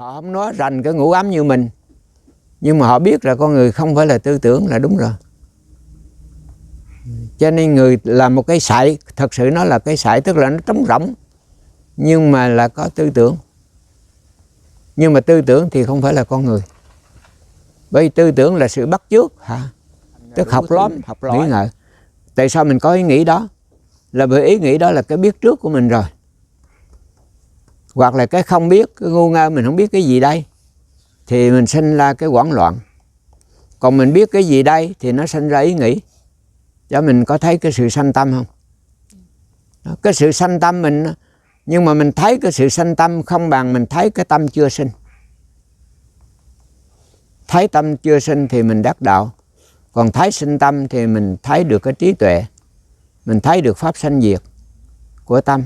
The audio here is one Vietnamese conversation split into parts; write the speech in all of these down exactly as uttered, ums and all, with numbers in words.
Họ không nói rành cái ngũ ấm như mình, nhưng mà họ biết là con người không phải là tư tưởng là đúng rồi. Cho nên người là một cái sải, thật sự nó là cái sải, tức là nó trống rỗng, nhưng mà là có tư tưởng. Nhưng mà tư tưởng thì không phải là con người. Bởi vì tư tưởng là sự bắt chước hả? Tức học lóm, học nghĩ ngợi. Tại sao mình có ý nghĩ đó? Là bởi ý nghĩ đó là cái biết trước của mình rồi. Hoặc là cái không biết, cái ngu ngơ mình không biết cái gì đây, thì mình sinh ra cái hoảng loạn. Còn mình biết cái gì đây thì nó sinh ra ý nghĩ. Cho mình có thấy cái sự sanh tâm không? Đó, cái sự sanh tâm mình, nhưng mà mình thấy cái sự sanh tâm không bằng mình thấy cái tâm chưa sinh. Thấy tâm chưa sinh thì mình đắc đạo. Còn thấy sinh tâm thì mình thấy được cái trí tuệ, mình thấy được pháp sanh diệt của tâm.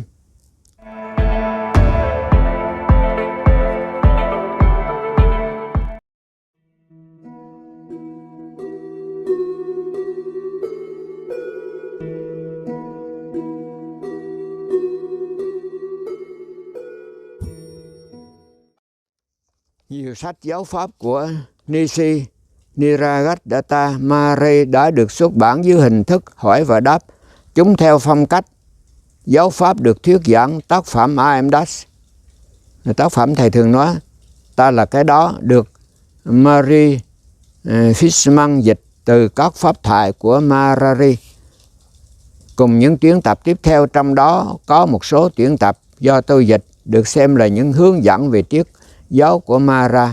Nhiều sách giáo pháp của Nishi Niragadatta Mare đã được xuất bản dưới hình thức hỏi và đáp. Chúng theo phong cách giáo pháp được thuyết giảng tác phẩm I Am Das. Tác phẩm thầy thường nói ta là cái đó, được Mary Fishman dịch từ các pháp thoại của Marari. Cùng những tuyển tập tiếp theo, trong đó có một số tuyển tập do tôi dịch được xem là những hướng dẫn về triết giáo của Mara.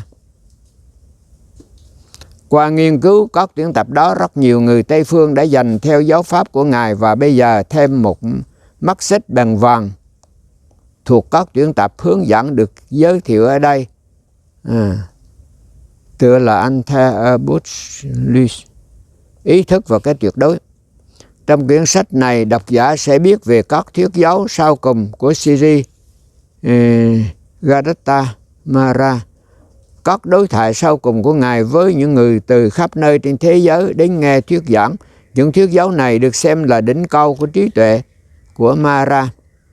Qua nghiên cứu các tuyển tập đó, rất nhiều người Tây Phương đã dành theo giáo pháp của Ngài, và bây giờ thêm một mắt xích bằng vàng thuộc các tuyển tập hướng dẫn được giới thiệu ở đây. À, tựa là Antabutlus, ý thức và cái tuyệt đối. Trong quyển sách này, độc giả sẽ biết về các thuyết giáo sau cùng của Sri eh, Gadatta Mara, các đối thoại sau cùng của Ngài với những người từ khắp nơi trên thế giới đến nghe thuyết giảng. Những thuyết giáo này được xem là đỉnh cao của trí tuệ của Mara,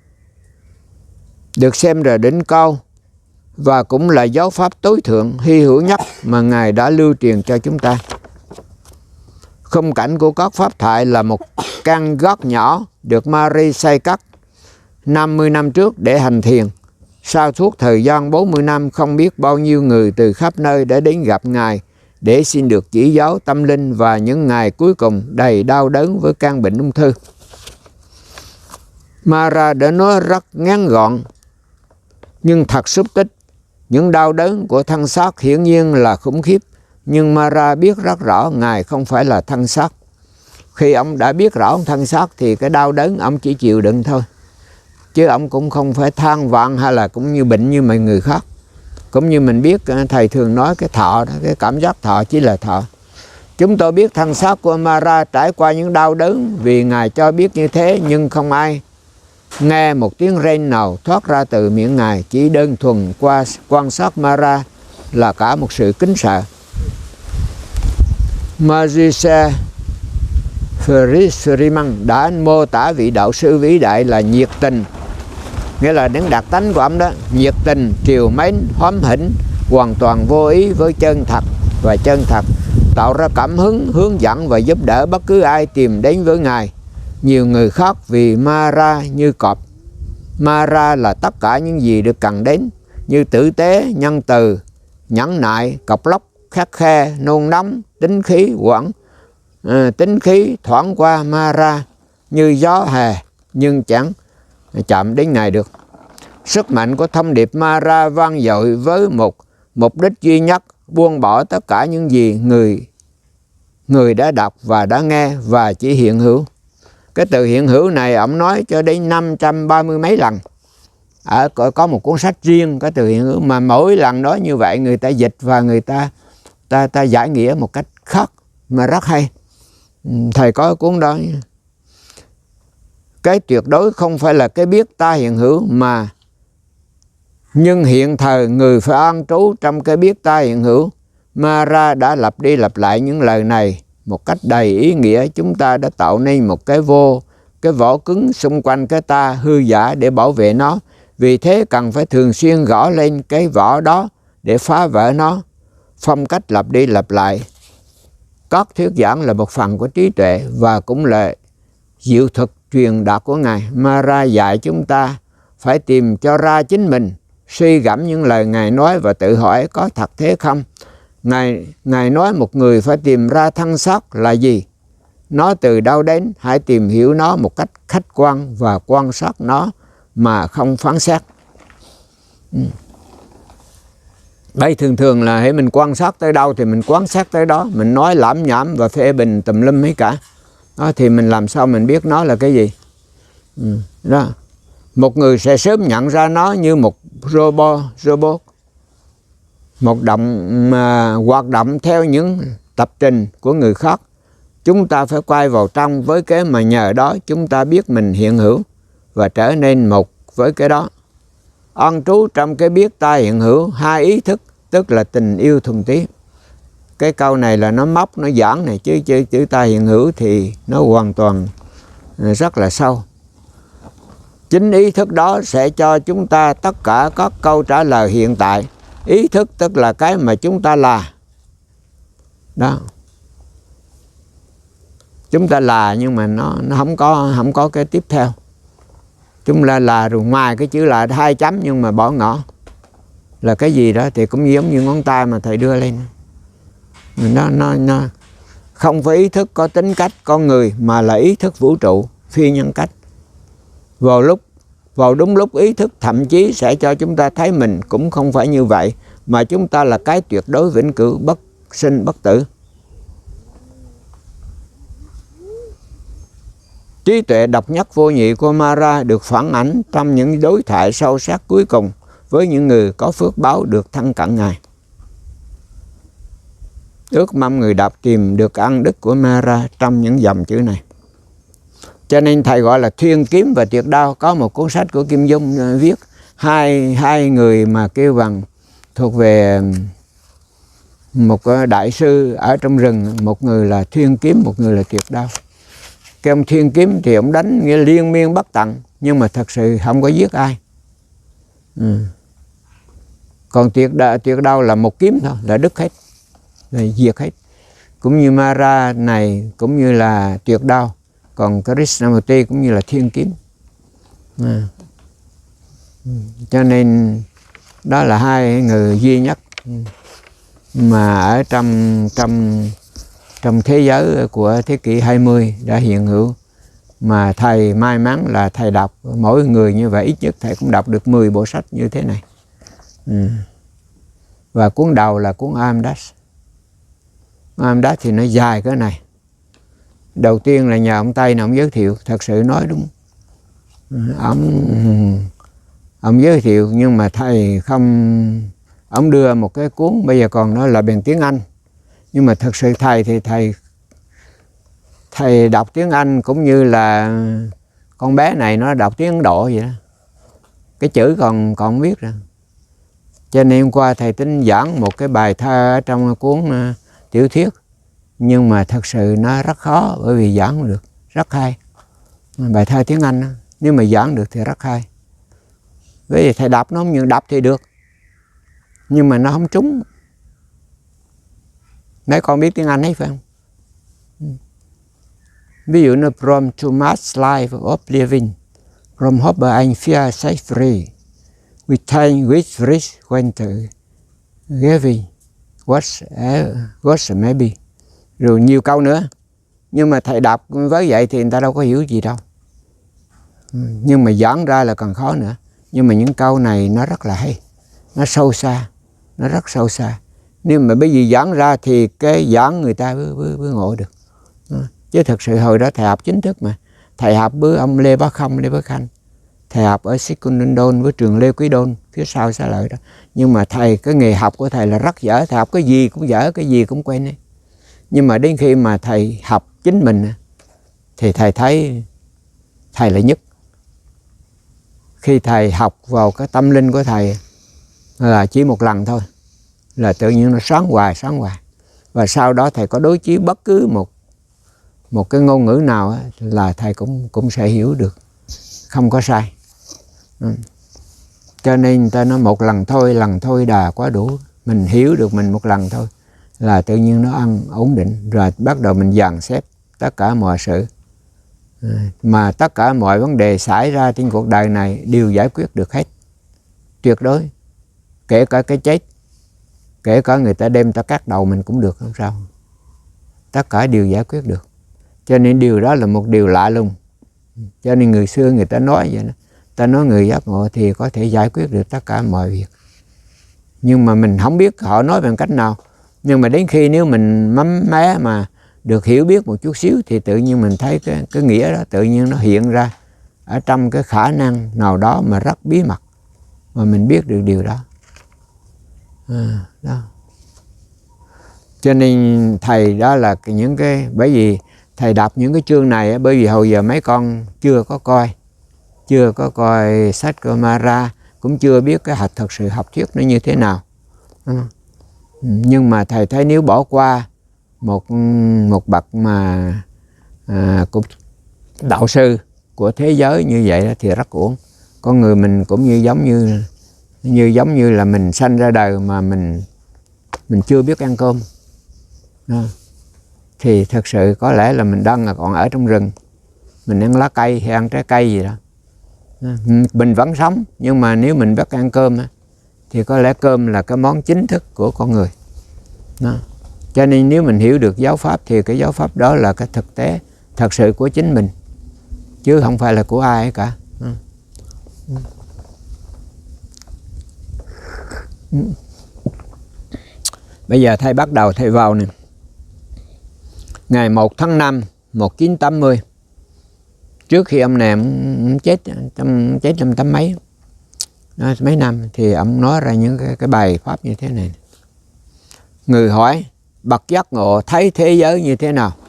được xem là đỉnh cao và cũng là giáo pháp tối thượng hy hữu nhất mà Ngài đã lưu truyền cho chúng ta. Khung cảnh của các pháp thoại là một căn gác nhỏ được Mary xây cất năm mươi năm trước để hành thiền. Sau suốt thời gian bốn mươi năm, không biết bao nhiêu người từ khắp nơi đã đến gặp Ngài để xin được chỉ giáo tâm linh, và những ngày cuối cùng đầy đau đớn với căn bệnh ung thư. Mara đã nói rất ngắn gọn nhưng thật xúc tích. Những đau đớn của thân xác hiển nhiên là khủng khiếp, nhưng Mara biết rất rõ Ngài không phải là thân xác. Khi ông đã biết rõ ông thân xác thì cái đau đớn ông chỉ chịu đựng thôi, chứ ông cũng không phải than vãn hay là cũng như bệnh như mọi người khác. Cũng như mình biết, thầy thường nói cái thọ đó, cái cảm giác thọ chỉ là thọ. Chúng tôi biết thân xác của Mara trải qua những đau đớn vì Ngài cho biết như thế, nhưng không ai nghe một tiếng rên nào thoát ra từ miệng Ngài. Chỉ đơn thuần qua quan sát Mara là cả một sự kính sợ. Majise Frisriman đã mô tả vị đạo sư vĩ đại là nhiệt tình, nghĩa là đến đặc tánh của ông đó, nhiệt tình, trìu mến, hóm hỉnh, hoàn toàn vô ý với chân thật và chân thật, tạo ra cảm hứng, hướng dẫn và giúp đỡ bất cứ ai tìm đến với Ngài. Nhiều người khác vì Mara như cọp. Mara là tất cả những gì được cần đến, như tử tế, nhân từ, nhẫn nại, cọc lóc, khắt khe, nôn nóng, tính khí quẩn. À, tính khí thoảng qua Mara như gió hè, nhưng chẳng chạm đến Ngài được. Sức mạnh của thông điệp Mara vang dội với một mục đích duy nhất: buông bỏ tất cả những gì người người đã đọc và đã nghe và chỉ hiện hữu. Cái từ hiện hữu này ông nói cho đến năm trăm ba mươi mấy lần. Ở có một cuốn sách riêng cái từ hiện hữu, mà mỗi lần nói như vậy người ta dịch và người ta ta ta giải nghĩa một cách khác mà rất hay. Thầy có cuốn đó. Cái tuyệt đối không phải là cái biết ta hiện hữu, mà nhưng hiện thời người phải an trú trong cái biết ta hiện hữu. Mara đã lặp đi lặp lại những lời này một cách đầy ý nghĩa. Chúng ta đã tạo nên một cái vô, cái vỏ cứng xung quanh cái ta hư giả để bảo vệ nó. Vì thế cần phải thường xuyên gõ lên cái vỏ đó để phá vỡ nó. Phong cách lặp đi lặp lại các thuyết giảng là một phần của trí tuệ và cũng là diệu thuật truyền đạt của Ngài. Mara dạy chúng ta phải tìm cho ra chính mình, suy gẫm những lời Ngài nói và tự hỏi có thật thế không. Ngài, Ngài nói một người phải tìm ra thân xác là gì, nó từ đâu đến, hãy tìm hiểu nó một cách khách quan và quan sát nó mà không phán xét. Ừ. Đây thường thường là hãy mình quan sát tới đâu thì mình quan sát tới đó, mình nói lảm nhảm và phê bình tùm lum hết cả. Đó, thì mình làm sao mình biết nó là cái gì? Ừ. Đó. Một người sẽ sớm nhận ra nó như một robot, robot. Một động mà hoạt động theo những tập trình của người khác. Chúng ta phải quay vào trong với cái mà nhờ đó chúng ta biết mình hiện hữu và trở nên một với cái đó. An trú trong cái biết ta hiện hữu, hai ý thức, tức là tình yêu thuần túy. Cái câu này là nó móc, nó giảng này, chứ chữ, chữ ta hiện hữu thì nó hoàn toàn rất là sâu. Chính ý thức đó sẽ cho chúng ta tất cả các câu trả lời hiện tại. Ý thức tức là cái mà chúng ta là. Đó. Chúng ta là nhưng mà nó nó không có không có cái tiếp theo. Chúng ta là rồi ngoài cái chữ là hai chấm nhưng mà bỏ ngỏ là cái gì đó thì cũng giống như ngón tay mà thầy đưa lên. Nó nó nó không phải ý thức có tính cách con người mà là ý thức vũ trụ phi nhân cách. Vào lúc vào đúng lúc ý thức thậm chí sẽ cho chúng ta thấy mình cũng không phải như vậy, mà chúng ta là cái tuyệt đối vĩnh cửu bất sinh bất tử. Trí tuệ độc nhất vô nhị của Mara được phản ảnh trong những đối thoại sâu sắc cuối cùng với những người có phước báo được thân cận Ngài. Ước mong người đọc tìm được ân đức của Mara trong những dòng chữ này. Cho nên thầy gọi là Thuyên Kiếm và Tuyệt Đao. Có một cuốn sách của Kim Dung viết hai, hai người mà kêu bằng thuộc về một đại sư ở trong rừng. Một người là Thuyên Kiếm, một người là Tuyệt Đao. Cái ông Thuyên Kiếm thì ông đánh nghĩa liên miên bất tận, nhưng mà thật sự không có giết ai. Ừ. Còn Tuyệt Đao, Tuyệt Đao là một kiếm thôi, là đứt hết, là diệt hết. Cũng như Mara này, cũng như là Tuyệt Đao. Còn Krishnamurti cũng như là Thiên Kiếm. À. Cho nên đó là hai người duy nhất mà ở trong trong trong thế giới của thế kỷ hai mươi đã hiện hữu, mà thầy may mắn là thầy đọc mỗi người như vậy ít nhất thầy cũng đọc được mười bộ sách như thế này. Ừ. Và cuốn đầu là cuốn Amdas. Amdas thì nó dài cái này. Đầu tiên là nhờ ông Tây này ông giới thiệu, thật sự nói đúng. Ông ông giới thiệu nhưng mà thầy không, ông đưa một cái cuốn bây giờ còn nói là bằng tiếng Anh. Nhưng mà thật sự thầy thì thầy thầy đọc tiếng Anh cũng như là con bé này nó đọc tiếng Ấn Độ vậy đó. Cái chữ còn còn biết rồi. Cho nên hôm qua thầy tính giảng một cái bài thơ ở trong cuốn uh, tiểu thuyết. Nhưng mà thật sự nó rất khó bởi vì giảng không được, rất hay. Bài thơ tiếng Anh đó, nếu mà giảng được thì rất hay. Bởi vì thầy đọc nó không như đọc thì được. Nhưng mà nó không trúng. Mấy con biết tiếng Anh ấy phải không? Ví dụ như from too much life of living, from hope and fear set free, we time with rich winter, giving what's what's maybe. Rồi nhiều câu nữa. Nhưng mà thầy đọc với vậy thì người ta đâu có hiểu gì đâu. Nhưng mà giảng ra là còn khó nữa. Nhưng mà những câu này nó rất là hay. Nó sâu xa. Nó rất sâu xa. Nếu mà bây giờ giảng ra thì cái giảng người ta mới, mới, mới ngộ được. Chứ thật sự hồi đó thầy học chính thức mà. Thầy học với ông Lê Bá Không, Lê Bá Khanh. Thầy học ở Sikundondon với trường Lê Quý Đôn, phía sau Xá Lợi đó. Nhưng mà thầy, cái nghề học của thầy là rất dở. Thầy học cái gì cũng dở, cái gì cũng quên ấy. Nhưng mà đến khi mà thầy học chính mình thì thầy thấy thầy là nhất. Khi thầy học vào cái tâm linh của thầy là chỉ một lần thôi, là tự nhiên nó sáng hoài, sáng hoài. Và sau đó thầy có đối chiếu bất cứ một một cái ngôn ngữ nào là thầy cũng cũng sẽ hiểu được, không có sai. Ừ. Cho nên người ta nói một lần thôi, lần thôi đà quá đủ. Mình hiểu được mình một lần thôi là tự nhiên nó ăn ổn định, rồi bắt đầu mình dàn xếp tất cả mọi sự. Mà tất cả mọi vấn đề xảy ra trên cuộc đời này đều giải quyết được hết, tuyệt đối. Kể cả cái chết, kể cả người ta đem ta cắt đầu mình cũng được, không sao. Tất cả đều giải quyết được. Cho nên điều đó là một điều lạ lùng. Cho nên người xưa người ta nói vậy đó. Ta nói người giác ngộ thì có thể giải quyết được tất cả mọi việc. Nhưng mà mình không biết họ nói bằng cách nào. Nhưng mà đến khi nếu mình mắm mé mà được hiểu biết một chút xíu thì tự nhiên mình thấy cái, cái nghĩa đó tự nhiên nó hiện ra ở trong cái khả năng nào đó mà rất bí mật, mà mình biết được điều đó. À, đó. Cho nên thầy đó là những cái, bởi vì thầy đọc những cái chương này bởi vì hồi giờ mấy con chưa có coi, chưa có coi sách của Mara, cũng chưa biết cái học thật sự học thuyết nó như thế nào. À. Nhưng mà thầy thấy nếu bỏ qua một một bậc mà à, cũng đạo sư của thế giới như vậy thì rất uổng. Con người mình cũng như giống như như giống như là mình sanh ra đời mà mình mình chưa biết ăn cơm. À. Thì thật sự có lẽ là mình đang còn ở trong rừng, mình ăn lá cây hay ăn trái cây gì đó. À. Mình vẫn sống, nhưng mà nếu mình biết ăn cơm thì có lẽ cơm là cái món chính thức của con người. Đó. Cho nên nếu mình hiểu được giáo pháp thì cái giáo pháp đó là cái thực tế thật sự của chính mình, chứ không phải là của ai ấy cả. Ừ. Ừ. Bây giờ thầy bắt đầu thầy vào nè. Ngày một tháng năm một nghìn chín trăm tám mươi, trước khi ông này ông chết, trong chết trong tám mấy đó, mấy năm, thì ông nói ra những cái, cái bài pháp như thế này. Người hỏi bậc giác ngộ thấy thế giới như thế nào?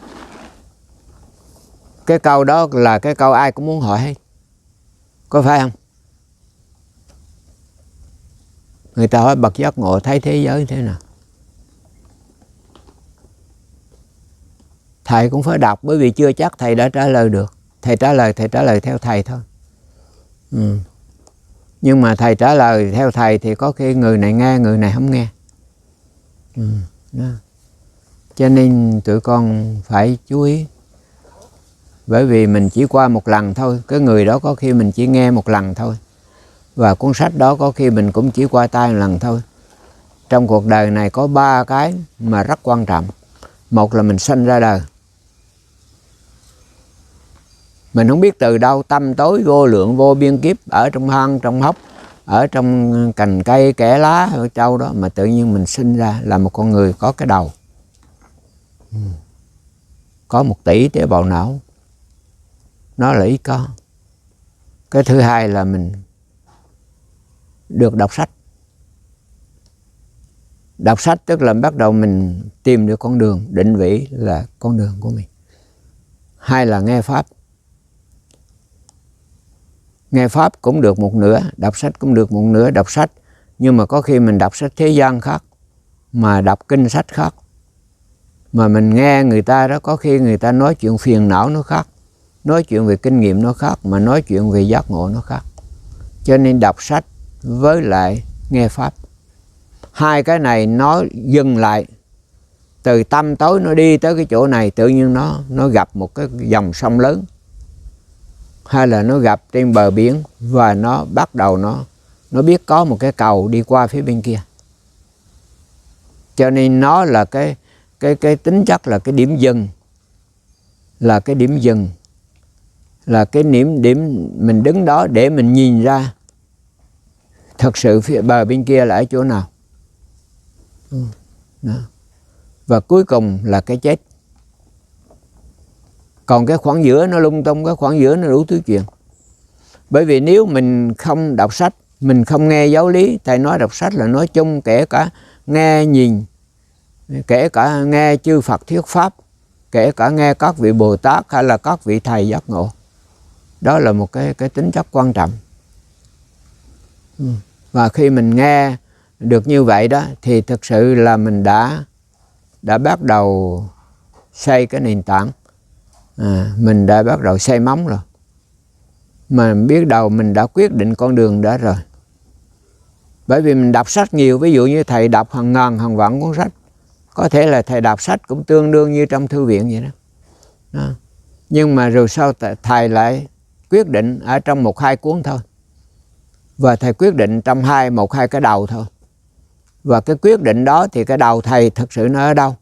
Cái câu đó là cái câu ai cũng muốn hỏi hết, có phải không? Người ta hỏi bậc giác ngộ thấy thế giới như thế nào? Thầy cũng phải đọc, bởi vì chưa chắc thầy đã trả lời được. Thầy trả lời, thầy trả lời theo thầy thôi. Ừ. Nhưng mà thầy trả lời theo thầy thì có khi người này nghe, người này không nghe. Ừ. Đó. Cho nên tụi con phải chú ý. Bởi vì mình chỉ qua một lần thôi, cái người đó có khi mình chỉ nghe một lần thôi. Và cuốn sách đó có khi mình cũng chỉ qua tay một lần thôi. Trong cuộc đời này có ba cái mà rất quan trọng. Một là mình sinh ra đời. Mình không biết từ đâu tâm tối vô lượng vô biên kiếp, ở trong hang, trong hốc, ở trong cành cây, kẽ lá, ở châu đó, mà tự nhiên mình sinh ra là một con người có cái đầu. Có một tỷ tế bào não. Nó là ý có. Cái thứ hai là mình được đọc sách. Đọc sách tức là bắt đầu mình tìm được con đường, định vị là con đường của mình. Hai là nghe pháp. Nghe pháp cũng được một nửa, đọc sách cũng được một nửa. Đọc sách, nhưng mà có khi mình đọc sách thế gian khác, mà đọc kinh sách khác. Mà mình nghe người ta đó, có khi người ta nói chuyện phiền não nó khác, nói chuyện về kinh nghiệm nó khác, mà nói chuyện về giác ngộ nó khác. Cho nên đọc sách với lại nghe pháp, hai cái này nó dừng lại. Từ tâm tối nó đi tới cái chỗ này, tự nhiên nó nó gặp một cái dòng sông lớn, hay là nó gặp trên bờ biển, và nó bắt đầu nó nó biết có một cái cầu đi qua phía bên kia. Cho nên nó là cái cái cái tính chất là cái điểm dừng, là cái điểm dừng, là cái điểm điểm mình đứng đó để mình nhìn ra thật sự phía bờ bên kia là ở chỗ nào. Đó. Và cuối cùng là cái chết. Còn cái khoảng giữa nó lung tung, cái khoảng giữa nó đủ thứ chuyện. Bởi vì nếu mình không đọc sách, mình không nghe giáo lý, thầy nói đọc sách là nói chung, kể cả nghe nhìn, kể cả nghe chư Phật thuyết pháp, kể cả nghe các vị Bồ Tát hay là các vị thầy giác ngộ. Đó là một cái, cái tính chất quan trọng. Và khi mình nghe được như vậy đó, thì thực sự là mình đã đã bắt đầu xây cái nền tảng. À, mình đã bắt đầu xây móng rồi. Mà biết đầu mình đã quyết định con đường đó rồi. Bởi vì mình đọc sách nhiều, ví dụ như thầy đọc hàng ngàn hàng vạn cuốn sách, có thể là thầy đọc sách cũng tương đương như trong thư viện vậy đó, đó. Nhưng mà rồi sau thầy lại quyết định ở trong một hai cuốn thôi, và thầy quyết định trong hai một hai cái đầu thôi. Và cái quyết định đó thì cái đầu thầy thật sự nó ở đâu,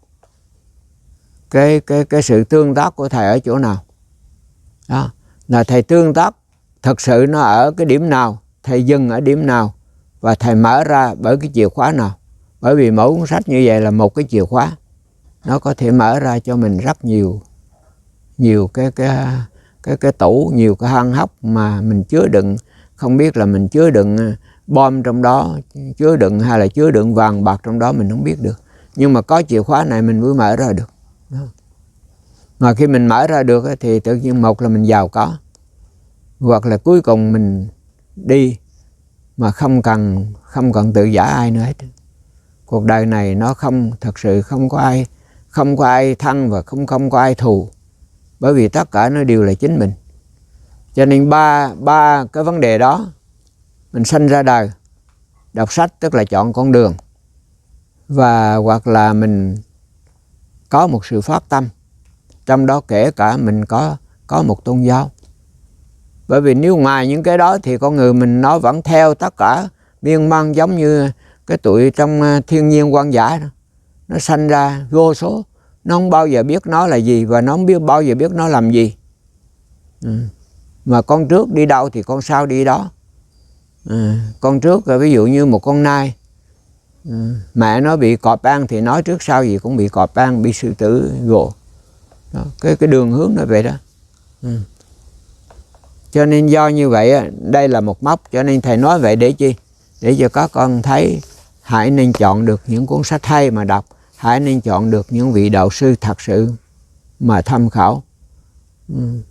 cái cái cái sự tương tác của thầy ở chỗ nào, đó là thầy tương tác thật sự nó ở cái điểm nào, thầy dừng ở điểm nào, và thầy mở ra bởi cái chìa khóa nào. Bởi vì mỗi cuốn sách như vậy là một cái chìa khóa, nó có thể mở ra cho mình rất nhiều nhiều cái cái cái cái tủ, nhiều cái hang hốc mà mình chứa đựng, không biết là mình chứa đựng bom trong đó, chứa đựng hay là chứa đựng vàng bạc trong đó, mình không biết được. Nhưng mà có chìa khóa này mình mới mở ra được. Đó. Mà khi mình mở ra được thì tự nhiên một là mình giàu có, hoặc là cuối cùng mình đi mà không cần không cần tự giả ai nữa hết. Cuộc đời này nó không thật sự không có ai không có ai thân và không không có ai thù, bởi vì tất cả nó đều là chính mình. Cho nên ba ba cái vấn đề đó, mình sinh ra đời, đọc sách tức là chọn con đường, và hoặc là mình có một sự phát tâm, trong đó kể cả mình có có một tôn giáo. Bởi vì nếu ngoài những cái đó thì con người mình nó vẫn theo tất cả miên man, giống như cái tụi trong thiên nhiên hoang dã đó. Nó sanh ra vô số, nó không bao giờ biết nó là gì, và nó không biết bao giờ biết nó làm gì. Ừ. Mà con trước đi đâu thì con sau đi đó. Ừ. Con trước ví dụ như một con nai, ừ. mẹ nó bị cọp ăn thì nói trước sau gì cũng bị cọp ăn, bị sư tử gộ. Đó. Cái, cái đường hướng nó vậy đó. Ừ. Cho nên do như vậy, đây là một mốc, cho nên thầy nói vậy để chi? Để cho các con thấy hãy nên chọn được những cuốn sách hay mà đọc, hãy nên chọn được những vị đạo sư thật sự mà tham khảo. Ừ.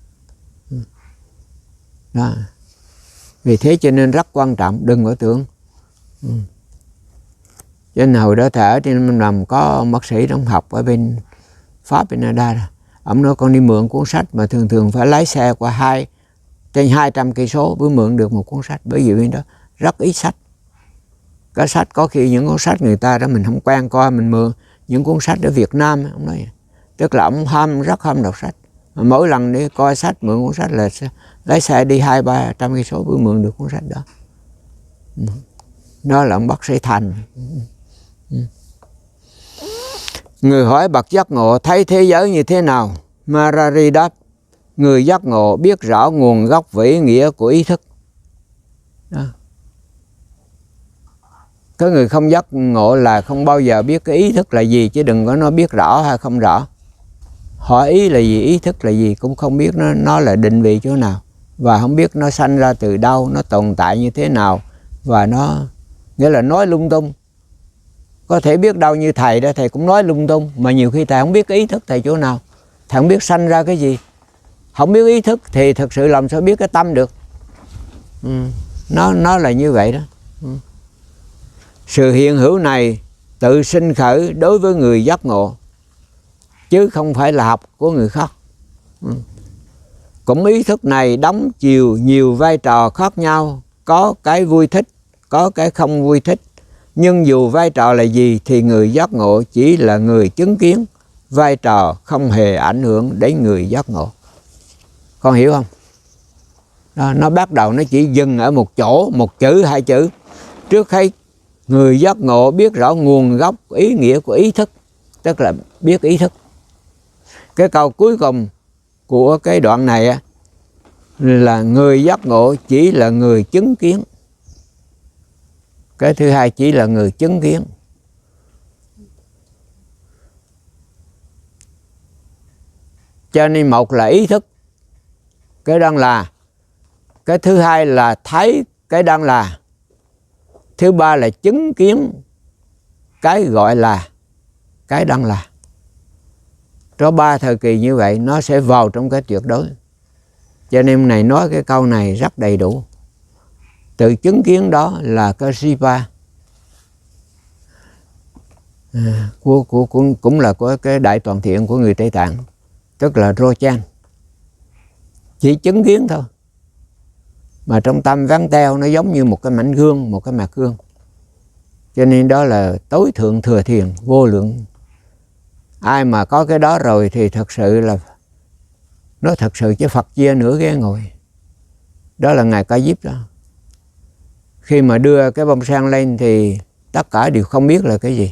Đó. Vì thế cho nên rất quan trọng, đừng có tưởng. Ừ. Cho nên hồi đó thầy ở trên nằm có ông bác sĩ trong học ở bên Pháp, bên Canada, ông nói con đi mượn cuốn sách mà thường thường phải lái xe qua hai trên hai trăm cây số mới mượn được một cuốn sách, bởi vì bên đó rất ít sách. Cái sách có khi những cuốn sách người ta đó mình không quen coi, mình mượn những cuốn sách ở Việt Nam, ông nói vậy. Tức là ông ham rất ham đọc sách, mà mỗi lần đi coi sách mượn cuốn sách là lái xe đi hai ba trăm cây số mới mượn được cuốn sách đó. Đó là ông bác sĩ Thành. Người hỏi bậc giác ngộ thấy thế giới như thế nào? Marari đáp: người giác ngộ biết rõ nguồn gốc vĩ nghĩa của ý thức. Đó. Cái người không giác ngộ là không bao giờ biết cái ý thức là gì, chứ đừng có nói biết rõ hay không rõ. Hỏi ý là gì, ý thức là gì cũng không biết, nó, nó là định vị chỗ nào, và không biết nó sanh ra từ đâu, nó tồn tại như thế nào, và nó nghĩa là nói lung tung. Có thể biết đâu như thầy đó, thầy cũng nói lung tung, mà nhiều khi thầy không biết cái ý thức thầy chỗ nào, thầy không biết sanh ra cái gì. Không biết ý thức thì thực sự làm sao biết cái tâm được. Ừ. Nó, nó là như vậy đó. Ừ. Sự hiện hữu này tự sinh khởi đối với người giác ngộ, chứ không phải là học của người khác. Ừ. Cũng ý thức này đóng chiều nhiều vai trò khác nhau, có cái vui thích, có cái không vui thích. Nhưng dù vai trò là gì thì người giác ngộ chỉ là người chứng kiến, vai trò không hề ảnh hưởng đến người giác ngộ. Con hiểu không? Đó, nó bắt đầu nó chỉ dừng ở một chỗ, một chữ, hai chữ. Trước khi người giác ngộ biết rõ nguồn gốc ý nghĩa của ý thức, tức là biết ý thức. Cái câu cuối cùng của cái đoạn này á, là người giác ngộ chỉ là người chứng kiến. Cái thứ hai chỉ là người chứng kiến. Cho nên một là ý thức cái đang là, cái thứ hai là thấy cái đang là, thứ ba là chứng kiến cái gọi là cái đang là. Có ba thời kỳ như vậy nó sẽ vào trong cái tuyệt đối. Cho nên này nói cái câu này rất đầy đủ. Tự chứng kiến đó là cái Sipa, à, của, của, của, cũng là của cái đại toàn thiện của người Tây Tạng, tức là Rochan. Chỉ chứng kiến thôi. Mà trong tâm ván teo nó giống như một cái mảnh gương, một cái mặt gương. Cho nên đó là tối thượng thừa thiền, vô lượng. Ai mà có cái đó rồi thì thật sự là nó thật sự chứ Phật chia nửa ghế ngồi. Đó là Ngài Ca Diếp đó. Khi mà đưa cái bông sen lên thì tất cả đều không biết là cái gì.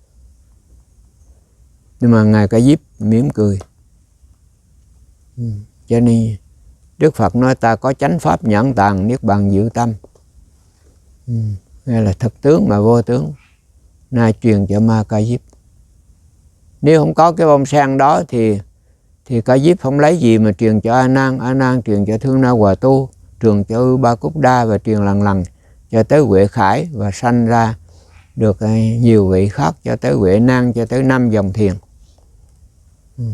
Nhưng mà Ngài Ca Diếp mỉm cười. Ừ. Cho nên Đức Phật nói ta có chánh pháp nhãn tàng, niết bàn dự tâm. Ừ. Đây là thực tướng mà vô tướng. Nay truyền cho Ma Ca Diếp. Nếu không có cái bông sen đó thì thì Ca Diếp không lấy gì mà truyền cho A Nan, A Nan truyền cho Thương Na Hòa Tu, truyền cho Ưu Ba Cúc Đa và truyền lần lần cho tới Huệ Khải và sanh ra được nhiều vị khác cho tới Huệ Năng, cho tới năm dòng thiền. Ừ.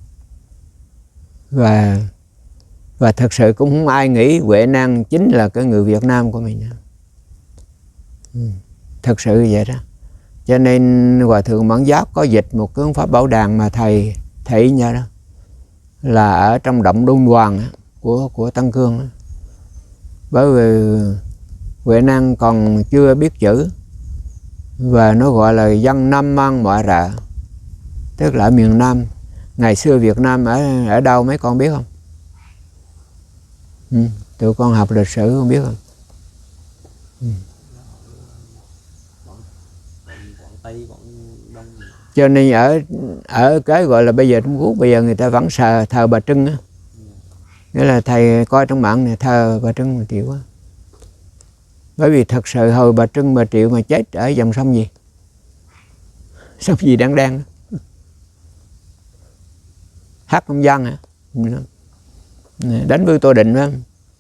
Và và thật sự cũng không ai nghĩ Huệ Năng chính là cái người Việt Nam của mình. Ừ. Thật sự vậy đó. Cho nên Hòa Thượng Mẫn Giác có dịch một cuốn Pháp Bảo Đàn mà thầy thầy nha đó, là ở trong động Đôn Đoàn của của Tăng Cương đó. Bởi vì Huệ Năng còn chưa biết chữ và nó gọi là dân Nam Mang Mọa Rạ, tức là ở miền Nam. Ngày xưa Việt Nam ở ở đâu mấy con biết không? Ừ, tụi con học lịch sử không biết không? Ừ. Cho nên ở ở cái gọi là bây giờ Trung Quốc bây giờ người ta vẫn thờ, thờ Bà Trưng á. Nghĩa là thầy coi trong mạng này thờ Bà Trưng mà Triệu á. Bởi vì thật sự hồi Bà Trưng Bà Triệu mà chết ở dòng sông gì? Sông gì đang đang Hát Công Văn hả? Đánh Vương Tô Định đó.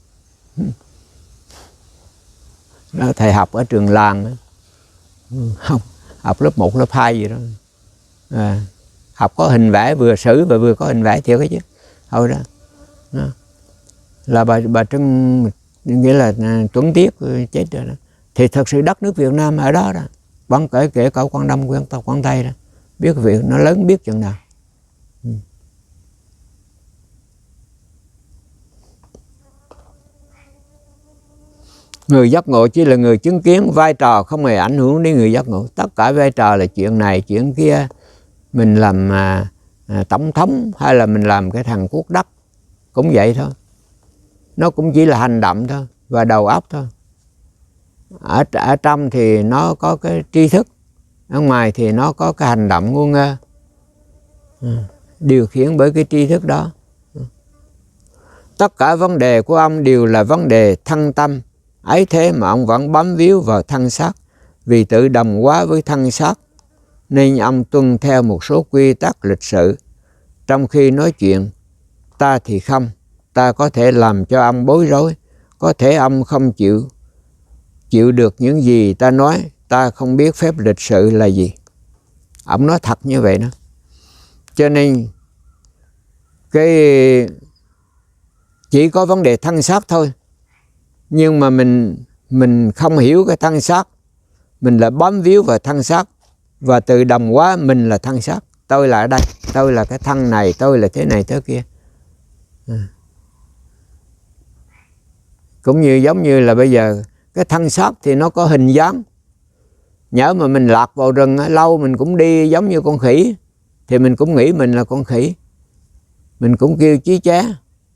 Đó, thầy học ở trường làng đó. Học, học lớp một, lớp hai gì đó. À, học có hình vẽ vừa sử và vừa có hình vẽ thiệt cái chứ. Thôi đó. Đó. Là bà bà Trưng nghĩa là Tuấn Tiết chết rồi đó. Thì thật sự đất nước Việt Nam ở đó đó. Vẫn kể kể cả Quảng Đông, Quảng Tây, Quảng Tây đó. Biết việc nó lớn biết chừng nào. Ừ. Người giác ngộ chỉ là người chứng kiến, vai trò không hề ảnh hưởng đến người giác ngộ. Tất cả vai trò là chuyện này, chuyện kia. Mình làm à, à, tổng thống hay là mình làm cái thằng quốc đắc cũng vậy thôi. Nó cũng chỉ là hành động thôi và đầu óc thôi. Ở, ở trong thì nó có cái tri thức, ở ngoài thì nó có cái hành động ngu ngơ, điều khiển bởi cái tri thức đó. Tất cả vấn đề của ông đều là vấn đề thân tâm. Ấy thế mà ông vẫn bám víu vào thân xác. Vì tự đồng hóa với thân xác nên ông tuân theo một số quy tắc lịch sự. Trong khi nói chuyện, ta thì không. Ta có thể làm cho ông bối rối. Có thể ông không chịu chịu được những gì ta nói. Ta không biết phép lịch sự là gì. Ông nói thật như vậy đó. Cho nên cái chỉ có vấn đề thân xác thôi. Nhưng mà mình mình không hiểu cái thân xác, mình lại bám víu vào thân xác và tự đồng hóa mình là thân xác. Tôi là ở đây, tôi là cái thân này, tôi là thế này thế kia. À. Cũng như giống như là bây giờ cái thân xác thì nó có hình dáng. Nhớ mà mình lạc vào rừng lâu mình cũng đi giống như con khỉ thì mình cũng nghĩ mình là con khỉ. Mình cũng kêu chí chá.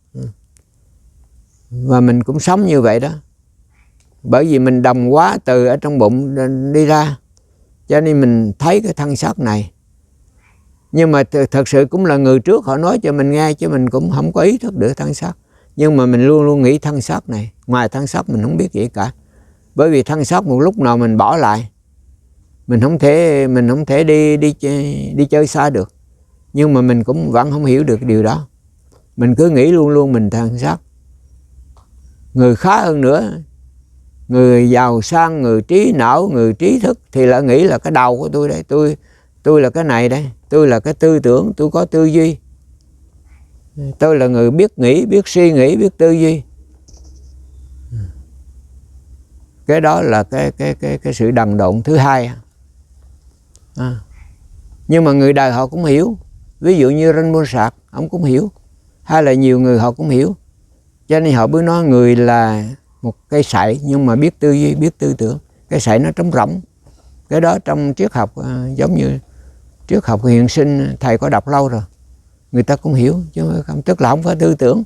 Và mình cũng sống như vậy đó. Bởi vì mình đồng hóa từ ở trong bụng đi ra. Cho nên mình thấy cái thân xác này. Nhưng mà thật sự cũng là người trước họ nói cho mình nghe, chứ mình cũng không có ý thức được thân xác. Nhưng mà mình luôn luôn nghĩ thân xác này. Ngoài thân xác mình không biết gì cả. Bởi vì thân xác một lúc nào mình bỏ lại. Mình không thể mình không thể đi đi đi chơi xa được. Nhưng mà mình cũng vẫn không hiểu được điều đó. Mình cứ nghĩ luôn luôn mình thân xác. Người khá hơn nữa, người giàu sang, người trí não, người trí thức thì lại nghĩ là cái đầu của tôi đây, tôi tôi là cái này đây, tôi là cái tư tưởng, tôi có tư duy. Tôi là người biết nghĩ, biết suy nghĩ, biết tư duy. Cái đó là cái cái cái cái sự đần độn thứ hai. À. Nhưng mà người đời họ cũng hiểu. Ví dụ như Ranh Môn Sạc, ông cũng hiểu. Hay là nhiều người họ cũng hiểu. Cho nên họ mới nói người là một cây sậy, nhưng mà biết tư duy, biết tư tưởng. Cái sậy nó trống rỗng. Cái đó trong triết học à, giống như triết học hiện sinh, thầy có đọc lâu rồi, người ta cũng hiểu chứ không, tức là không phải tư tưởng.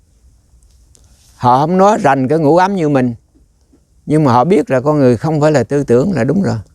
Họ không nói rành cái ngũ ấm như mình, nhưng mà họ biết là con người không phải là tư tưởng là đúng rồi.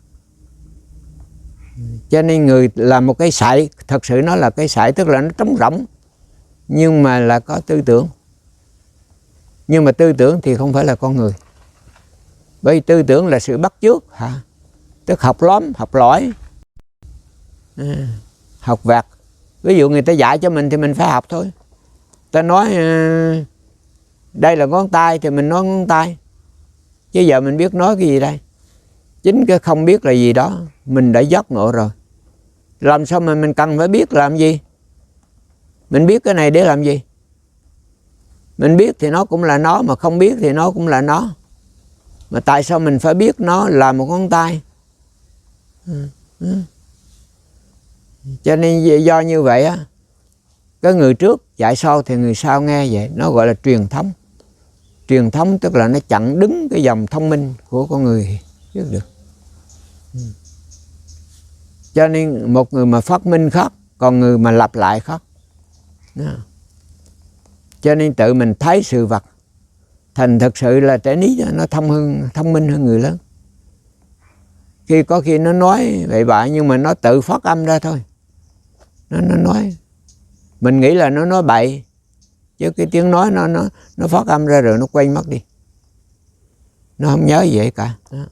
Cho nên người là một cái sậy, thật sự nó là cái sậy, tức là nó trống rỗng, nhưng mà là có tư tưởng. Nhưng mà tư tưởng thì không phải là con người. Bởi vì tư tưởng là sự bắt chước, hả? Tức học lóm, học lõi, à, học vặt. Ví dụ người ta dạy cho mình thì mình phải học thôi. Ta nói à, đây là ngón tay thì mình nói ngón tay. Chứ giờ mình biết nói cái gì đây? Chính cái không biết là gì đó mình đã giác ngộ rồi. Làm sao mà mình cần phải biết làm gì? Mình biết cái này để làm gì? Mình biết thì nó cũng là nó, mà không biết thì nó cũng là nó. Mà tại sao mình phải biết nó là một ngón tay? Ừ. Ừ. Cho nên do như vậy á, cái người trước dạy sau thì người sau nghe vậy. Nó gọi là truyền thống. Truyền thống tức là nó chặn đứng cái dòng thông minh của con người biết được. Ừ. Cho nên một người mà phát minh khác, còn người mà lặp lại khác. Đó. Cho nên tự mình thấy sự vật, thành thực sự là trẻ ní nó thông hơn, thông minh hơn người lớn. Khi có khi nó nói bậy bạ nhưng mà nó tự phát âm ra thôi. Nó, nó nói, mình nghĩ là nó nói bậy, chứ cái tiếng nói nó nó nó phát âm ra rồi nó quên mất đi. Nó không nhớ gì vậy cả. Đó.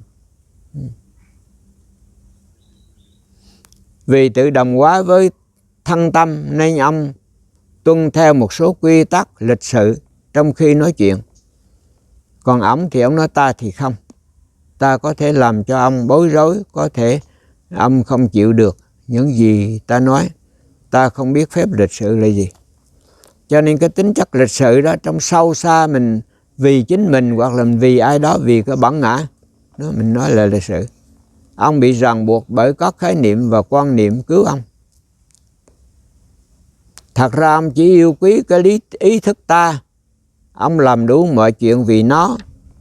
Vì tự đồng hóa với thân tâm nên ông tuân theo một số quy tắc lịch sự trong khi nói chuyện. Còn ổng thì ông nói ta thì không. Ta có thể làm cho ông bối rối, có thể ông không chịu được những gì ta nói. Ta không biết phép lịch sự là gì. Cho nên cái tính chất lịch sự đó trong sâu xa mình vì chính mình hoặc là vì ai đó, vì cái bản ngã, đó mình nói là lịch sự. Ông bị ràng buộc bởi các khái niệm và quan niệm cứu ông. Thật ra ông chỉ yêu quý cái lý ý thức ta. Ông làm đủ mọi chuyện vì nó.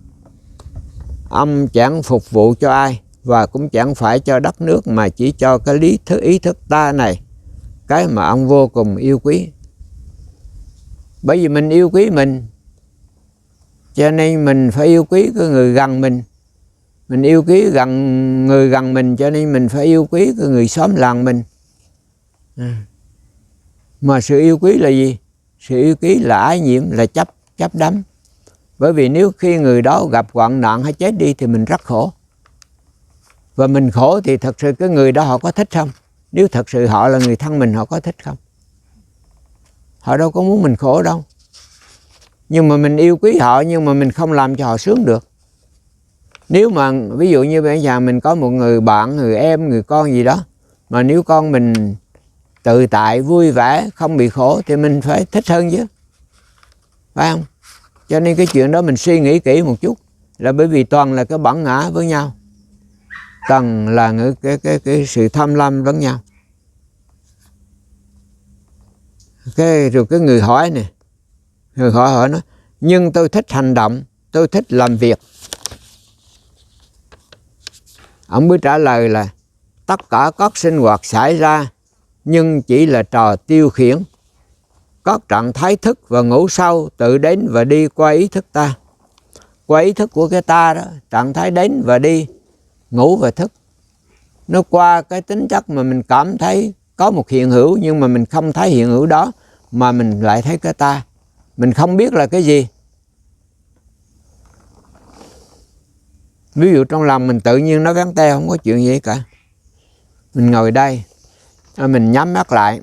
Ông chẳng phục vụ cho ai và cũng chẳng phải cho đất nước, mà chỉ cho cái lý thức ý thức ta này, cái mà ông vô cùng yêu quý. Bởi vì mình yêu quý mình, cho nên mình phải yêu quý cái người gần mình. Mình yêu quý gần người gần mình, cho nên mình phải yêu quý cái người xóm làng mình. À. Mà sự yêu quý là gì? Sự yêu quý là ái nhiễm, là chấp, chấp đắm. Bởi vì nếu khi người đó gặp hoạn nạn hay chết đi thì mình rất khổ. Và mình khổ thì thật sự cái người đó họ có thích không? Nếu thật sự họ là người thân mình, họ có thích không? Họ đâu có muốn mình khổ đâu. Nhưng mà mình yêu quý họ, nhưng mà mình không làm cho họ sướng được. Nếu mà ví dụ như bây giờ mình có một người bạn, người em, người con gì đó, mà nếu con mình tự tại, vui vẻ, không bị khổ thì mình phải thích hơn chứ. Phải không? Cho nên cái chuyện đó mình suy nghĩ kỹ một chút. Là bởi vì toàn là cái bản ngã với nhau. Toàn là cái, cái, cái, cái sự tham lam với nhau. Cái, rồi cái người hỏi nè, người hỏi hỏi nó, nhưng tôi thích hành động, tôi thích làm việc. Ông mới trả lời là tất cả các sinh hoạt xảy ra nhưng chỉ là trò tiêu khiển. Các trạng thái thức và ngủ sâu tự đến và đi qua ý thức ta. Qua ý thức của cái ta đó, trạng thái đến và đi, ngủ và thức. Nó qua cái tính chất mà mình cảm thấy có một hiện hữu, nhưng mà mình không thấy hiện hữu đó, mà mình lại thấy cái ta. Mình không biết là cái gì. Ví dụ trong lòng mình tự nhiên nó vén teo, không có chuyện gì cả. Mình ngồi đây, mình nhắm mắt lại.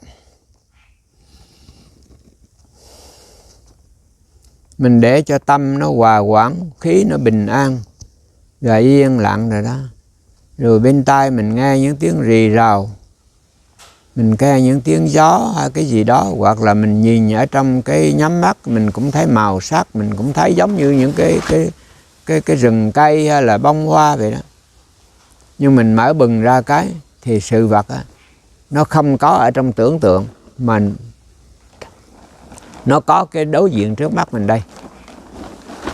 Mình để cho tâm nó hòa quảng, khí nó bình an, rồi yên lặng rồi đó. Rồi bên tai mình nghe những tiếng rì rào, mình nghe những tiếng gió hay cái gì đó, hoặc là mình nhìn ở trong cái nhắm mắt, mình cũng thấy màu sắc, mình cũng thấy giống như những cái cái cái cái rừng cây hay là bông hoa vậy đó. Nhưng mình mở bừng ra cái thì sự vật á, nó không có ở trong tưởng tượng, mà nó có cái đối diện trước mắt mình đây.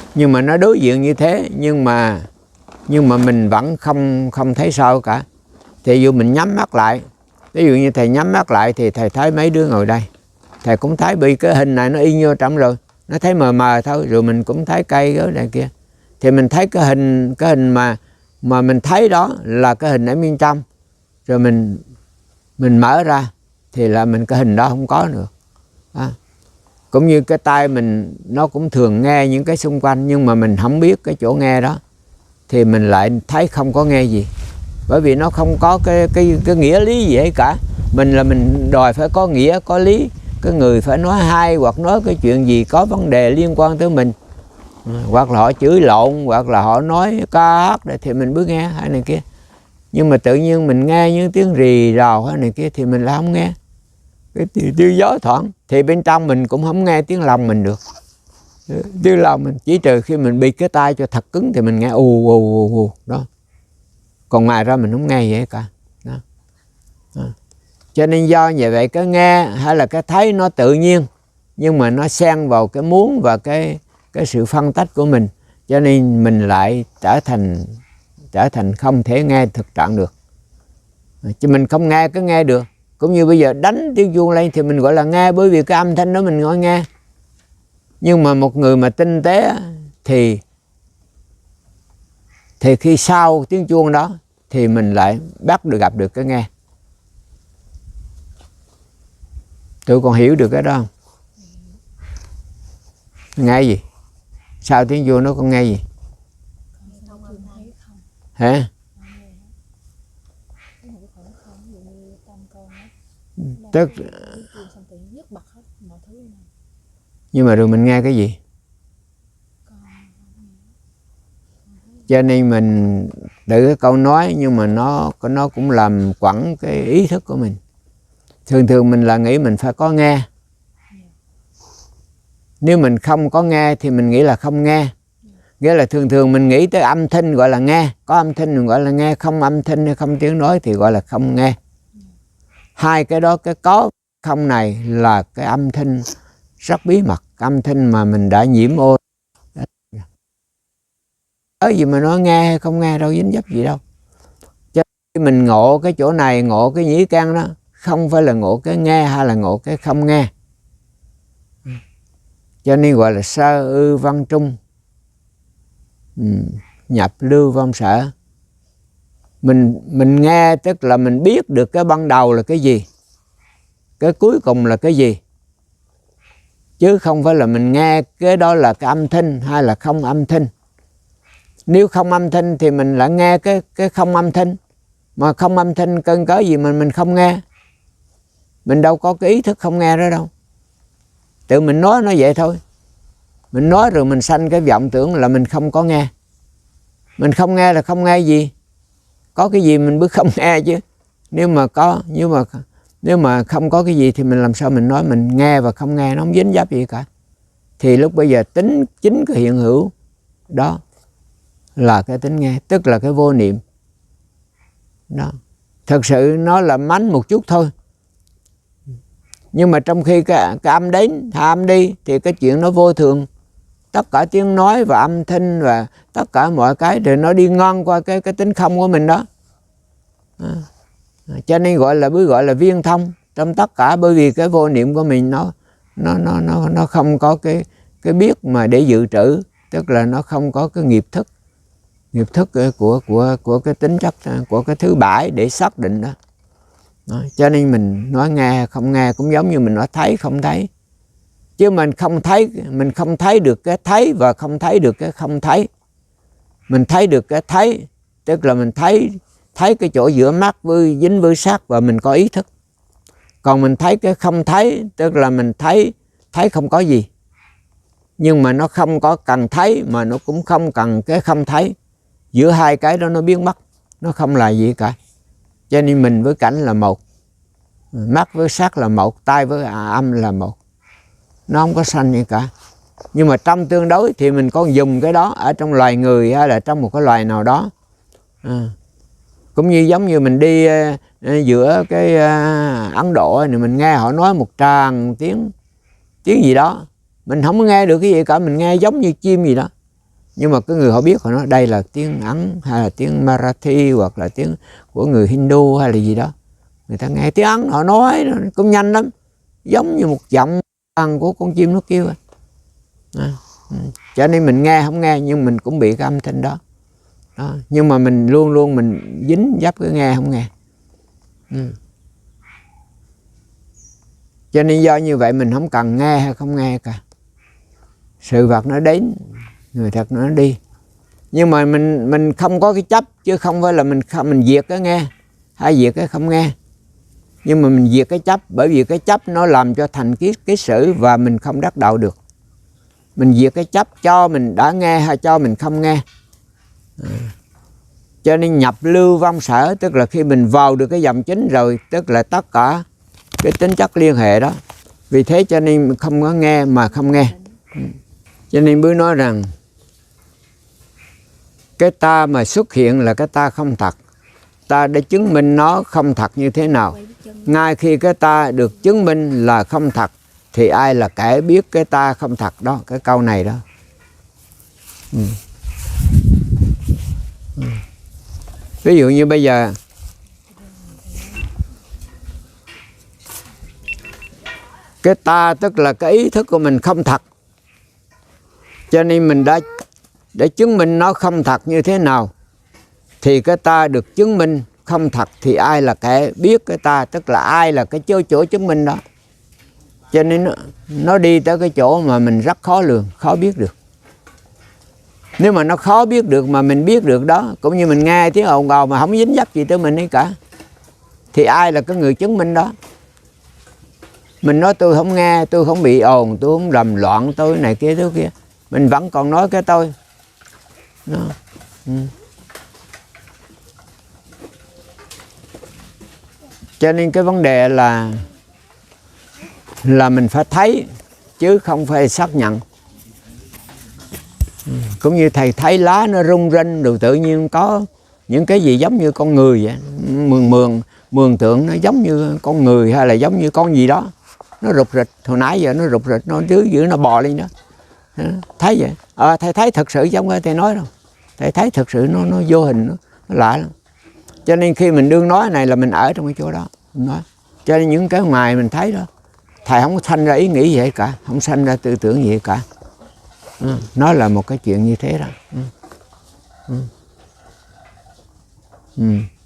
Nhưng mà nó đối diện như thế, nhưng mà nhưng mà mình vẫn không không thấy sao cả. Thì dụ mình nhắm mắt lại, ví dụ như thầy nhắm mắt lại thì thầy thấy mấy đứa ngồi đây, thầy cũng thấy bị cái hình này nó in vô trong rồi, nó thấy mờ mờ thôi. Rồi mình cũng thấy cây ở đây kia, thì mình thấy cái hình cái hình mà mà mình thấy đó là cái hình ở bên trong. Rồi mình mình mở ra thì là mình cái hình đó không có nữa. À, cũng như cái tai mình nó cũng thường nghe những cái xung quanh, nhưng mà mình không biết cái chỗ nghe đó thì mình lại thấy không có nghe gì, bởi vì nó không có cái cái cái nghĩa lý gì hết cả. Mình là mình đòi phải có nghĩa có lý, cái người phải nói hay, hoặc nói cái chuyện gì có vấn đề liên quan tới mình, hoặc là họ chửi lộn, hoặc là họ nói ca hát để thì mình mới nghe hay này kia. Nhưng mà tự nhiên mình nghe những tiếng rì rào hay này kia thì mình lại không nghe cái tiếng gió thoảng, thì bên trong mình cũng không nghe tiếng lòng mình được. Tiếng lòng mình chỉ trừ khi mình bị cái tai cho thật cứng thì mình nghe ù ù ù ù đó, còn ngoài ra mình không nghe gì hết cả đó. Đó. Cho nên do như vậy cái nghe hay là cái thấy nó tự nhiên, nhưng mà nó xen vào cái muốn và cái cái sự phân tách của mình, cho nên mình lại trở thành trở thành không thể nghe thực trạng được. Chứ mình không nghe cứ nghe được. Cũng như bây giờ đánh tiếng chuông lên thì mình gọi là nghe, bởi vì cái âm thanh đó mình gọi nghe. Nhưng mà một người mà tinh tế thì thì khi sau tiếng chuông đó thì mình lại bắt được gặp được cái nghe. Tụi con hiểu được cái đó không? Nghe gì? Sau tiếng chuông nó con nghe gì? Hả? Tức nhưng mà rồi mình nghe cái gì? Cho nên mình tự cái câu nói, nhưng mà nó nó cũng làm quẩn cái ý thức của mình. Thường thường mình là nghĩ mình phải có nghe. Nếu mình không có nghe thì mình nghĩ là không nghe. Nghĩa là thường thường mình nghĩ tới âm thanh gọi là nghe, có âm thanh mình gọi là nghe, không âm thanh hay không tiếng nói thì gọi là không nghe. Hai cái đó, cái có không này là cái âm thanh rất bí mật, âm thanh mà mình đã nhiễm ô. Cái gì mà nói nghe hay không nghe đâu dính dấp gì đâu. Cho nên mình ngộ cái chỗ này, ngộ cái nhĩ căn đó, không phải là ngộ cái nghe hay là ngộ cái không nghe. Cho nên gọi là sơ ư văn trung, ừ, nhập lưu văn sở. Mình mình nghe tức là mình biết được cái ban đầu là cái gì, cái cuối cùng là cái gì, chứ không phải là mình nghe cái đó là cái âm thanh hay là không âm thanh. Nếu không âm thanh thì mình lại nghe cái cái không âm thanh, mà không âm thanh cơn cớ gì mà mình không nghe. Mình đâu có cái ý thức không nghe đó đâu. Tự mình nói nó vậy thôi. Mình nói rồi mình sanh cái vọng tưởng là mình không có nghe. Mình không nghe là không nghe gì? Có cái gì mình bước không nghe chứ. Nếu mà có, nhưng mà nếu mà không có cái gì thì mình làm sao mình nói mình nghe và không nghe, nó không dính dấp gì cả. Thì lúc bây giờ tính chính cái hiện hữu đó là cái tính nghe, tức là cái vô niệm đó. Thật sự nó là mánh một chút thôi, nhưng mà trong khi cái, cái âm đến hay âm đi thì cái chuyện nó vô thường. Tất cả tiếng nói và âm thanh và tất cả mọi cái thì nó đi ngon qua cái cái tính không của mình đó. À, cho nên gọi là mới gọi là viên thông trong tất cả, bởi vì cái vô niệm của mình nó nó nó nó nó không có cái cái biết mà để dự trữ, tức là nó không có cái nghiệp thức nghiệp thức của của của cái tính chất của cái thứ bãi để xác định đó. Đó. Cho nên mình nói nghe không nghe cũng giống như mình nói thấy không thấy, chứ mình không thấy mình không thấy được cái thấy và không thấy được cái không thấy. Mình thấy được cái thấy tức là mình thấy thấy cái chỗ giữa mắt với dính với sắc và mình có ý thức. Còn mình thấy cái không thấy tức là mình thấy thấy không có gì, nhưng mà nó không có cần thấy mà nó cũng không cần cái không thấy. Giữa hai cái đó nó biến mất, nó không là gì cả. Cho nên mình với cảnh là một, mắt với sắc là một, tai với âm là một, nó không có sanh gì cả. Nhưng mà trong tương đối thì mình có dùng cái đó ở trong loài người hay là trong một cái loài nào đó. À, cũng như giống như mình đi uh, giữa cái uh, Ấn Độ này, mình nghe họ nói một tràng tiếng tiếng gì đó, mình không nghe được cái gì cả, mình nghe giống như chim gì đó. Nhưng mà cái người họ biết, họ nói đây là tiếng Ấn hay là tiếng Marathi hoặc là tiếng của người Hindu hay là gì đó. Người ta nghe tiếng Ấn họ nói cũng nhanh lắm, giống như một giọng của con chim nó kêu. À, cho nên mình nghe không nghe nhưng mình cũng bị cái âm thanh đó. Đó. Nhưng mà mình luôn luôn mình dính dấp cái nghe không nghe. Ừ. Cho nên do như vậy mình không cần nghe hay không nghe cả. Sự vật nó đến, người thật nó đi. Nhưng mà mình mình không có cái chấp, chứ không phải là mình mình diệt cái nghe hay diệt cái không nghe. Nhưng mà mình diệt cái chấp, bởi vì cái chấp nó làm cho thành cái cái sự và mình không đắc đạo được. Mình diệt cái chấp cho mình đã nghe hay cho mình không nghe. À. Cho nên nhập lưu vong sở, tức là khi mình vào được cái dòng chính rồi, tức là tất cả cái tính chất liên hệ đó. Vì thế cho nên mình không có nghe mà không nghe. Cho nên Bữa nói rằng cái ta mà xuất hiện là cái ta không thật. Ta đã chứng minh nó không thật như thế nào. Ngay khi cái ta được chứng minh là không thật thì ai là kẻ biết cái ta không thật đó. Cái câu này đó. Ừ. Ừ. Ví dụ như bây giờ cái ta tức là cái ý thức của mình không thật. Cho nên mình đã để chứng minh nó không thật như thế nào thì cái ta được chứng minh không thật thì ai là kẻ biết cái ta, tức là ai là cái chỗ, chỗ chứng minh đó. Cho nên nó, nó đi tới cái chỗ mà mình rất khó lường, khó biết được. Nếu mà nó khó biết được mà mình biết được đó, cũng như mình nghe tiếng ồn ào mà không dính dấp gì tới mình ấy cả, thì ai là cái người chứng minh đó. Mình nói tôi không nghe, tôi không bị ồn, tôi không lầm loạn, tôi này kia thứ kia, mình vẫn còn nói cái tôi đó. Ừ. Cho nên cái vấn đề là là mình phải thấy chứ không phải xác nhận. Ừ. Cũng như thầy thấy lá nó rung rinh rồi tự nhiên có những cái gì giống như con người vậy, mường mường mường tượng nó giống như con người hay là giống như con gì đó, nó rụt rịch. Hồi nãy giờ nó rụt rịch, nó chứ giữ nó bò lên đó. Thấy vậy à, thầy thấy thật sự giống cái thầy nói đâu. Thầy thấy thật sự nó nó vô hình, nó, nó lạ lắm. Cho nên khi mình đương nói này là mình ở trong cái chỗ đó mình nói. Cho nên những cái ngoài mình thấy đó, thầy không sanh ra ý nghĩ gì cả, không sanh ra tư tưởng gì cả. Ừ. Nó là một cái chuyện như thế đó. Ừ. Ừ. Ừ.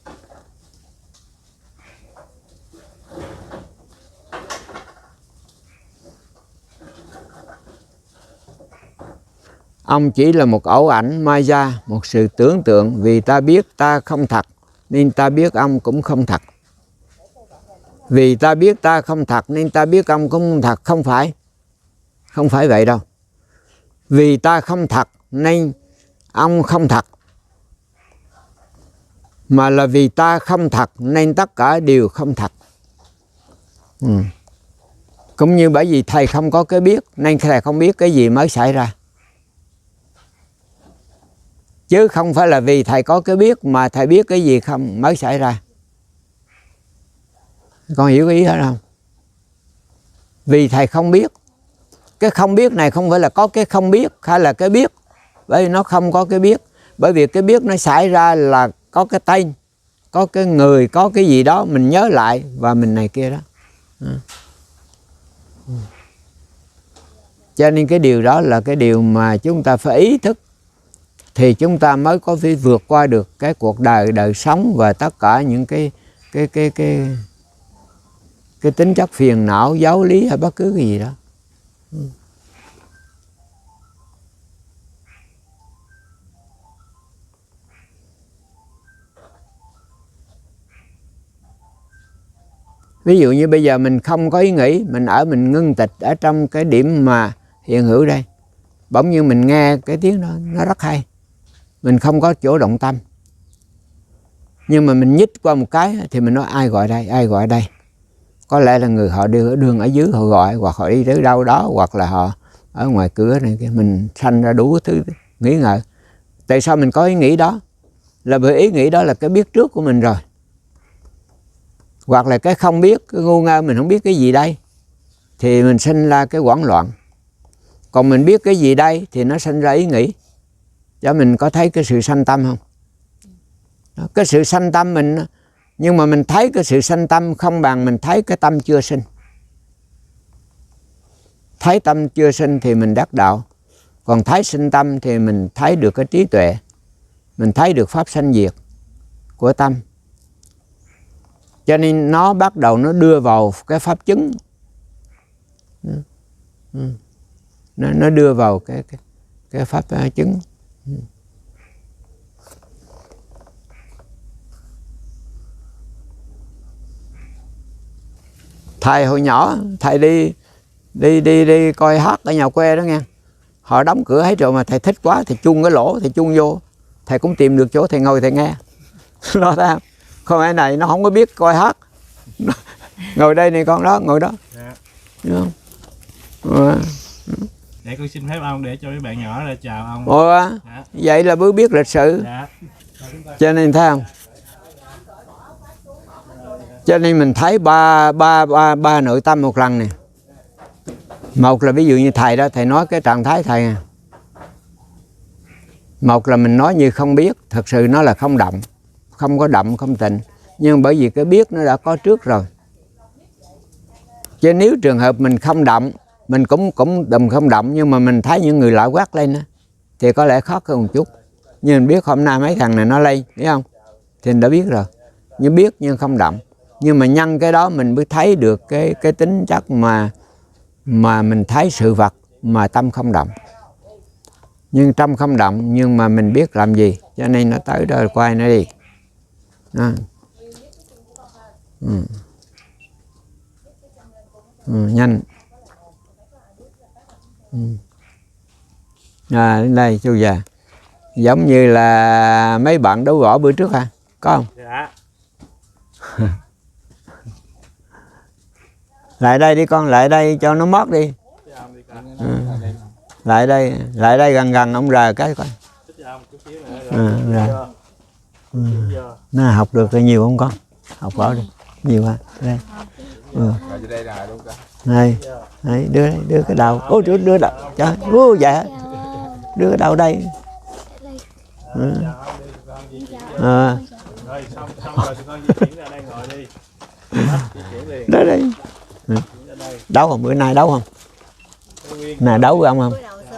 Ông chỉ là một ảo ảnh Maya, một sự tưởng tượng. Vì ta biết ta không thật nên ta biết ông cũng không thật. Vì ta biết ta không thật nên ta biết ông cũng không thật. Không phải. Không phải vậy đâu. Vì ta không thật nên ông không thật. Mà là vì ta không thật nên tất cả đều không thật. Ừ. Cũng như bởi vì thầy không có cái biết nên thầy không biết cái gì mới xảy ra. Chứ không phải là vì thầy có cái biết mà thầy biết cái gì không mới xảy ra. Con hiểu cái ý đó không? Vì thầy không biết. Cái không biết này không phải là có cái không biết hay là cái biết. Bởi vì nó không có cái biết. Bởi vì cái biết nó xảy ra là có cái tên, có cái người, có cái gì đó mình nhớ lại và mình này kia đó. Ừ. Cho nên cái điều đó là cái điều mà chúng ta phải ý thức thì chúng ta mới có thể vượt qua được cái cuộc đời, đời sống và tất cả những cái cái cái cái cái tính chất phiền não, giáo lý hay bất cứ cái gì đó. Ừ. Ví dụ như bây giờ mình không có ý nghĩ, mình ở mình ngưng tịch ở trong cái điểm mà hiện hữu đây. Bỗng nhiên mình nghe cái tiếng đó nó rất hay. Mình không có chỗ động tâm. Nhưng mà mình nhích qua một cái thì mình nói ai gọi đây, ai gọi đây. Có lẽ là người họ đưa đường ở dưới họ gọi, hoặc họ đi tới đâu đó, hoặc là họ ở ngoài cửa này kia. Mình sanh ra đủ thứ nghĩ ngợi. Tại sao mình có ý nghĩ đó? Là bởi ý nghĩ đó là cái biết trước của mình rồi. Hoặc là cái không biết, cái ngu ngơ mình không biết cái gì đây thì mình sinh ra cái hoảng loạn. Còn mình biết cái gì đây thì nó sinh ra ý nghĩ. cho mình có thấy cái sự sanh tâm không? Đó, cái sự sanh tâm mình, nhưng mà mình thấy cái sự sanh tâm không bằng mình thấy cái tâm chưa sinh. Thấy tâm chưa sinh thì mình đắc đạo, còn thấy sinh tâm thì mình thấy được cái trí tuệ, mình thấy được pháp sanh diệt của tâm. Cho nên nó bắt đầu nó đưa vào cái pháp chứng, nó, nó đưa vào cái, cái, cái pháp chứng. Thầy hồi nhỏ thầy đi đi đi đi coi hát ở nhà quê đó nghe, họ đóng cửa hết rồi mà thầy thích quá, thầy chung cái lỗ, thầy chung vô, thầy cũng tìm được chỗ thầy ngồi thầy nghe. Lo thấy không? Không ai này nó không có biết coi hát, ngồi đây này con đó ngồi đó. Dạ. Đúng không? À. Để con xin phép ông để cho mấy bạn nhỏ ra chào ông. Ồ, à, dạ. Vậy là mới biết lịch sử. Dạ. Cho nên thấy không? Cho nên mình thấy ba ba ba ba nội tâm một lần nè. Một là ví dụ như thầy đó, thầy nói cái trạng thái thầy à. Một là mình nói như không biết, thật sự nó là không động, không có động, không tịnh. Nhưng bởi vì cái biết nó đã có trước rồi. Chứ nếu trường hợp mình không động, mình cũng cũng đùm không động, nhưng mà mình thấy những người lạ quát lên đó, thì có lẽ khó hơn một chút. Nhưng mình biết hôm nay mấy thằng này nó lây, biết không? Thì mình đã biết rồi. Nhưng biết nhưng không động. Nhưng mà nhân cái đó mình mới thấy được cái cái tính chất mà mà mình thấy sự vật mà tâm không động. Nhưng tâm không động nhưng mà mình biết làm gì, cho nên nó tới đó quay nó đi. À. Ừ. Ừ, nhanh. Ừ. À, đến đây chú già. Giống như là mấy bạn đấu võ bữa trước hả? Có không? Dạ. Lại đây đi con, lại đây cho nó mót đi. Ừ. Lại đây, lại đây gần gần ông rờ cái coi. Ừ, rồi. Ừ. Nó học được rồi nhiều không con? Học võ đi. Nhiều hả? Đây. Ừ. Đây, đây, đưa đưa cái đầu. Ô, đưa, đưa đầu. Trời, ô, dạ. Đưa cái đầu đây. Ừ. À. Đó đây. Ừ. Đấu không? Bữa nay đấu không? Nè đấu với ông không?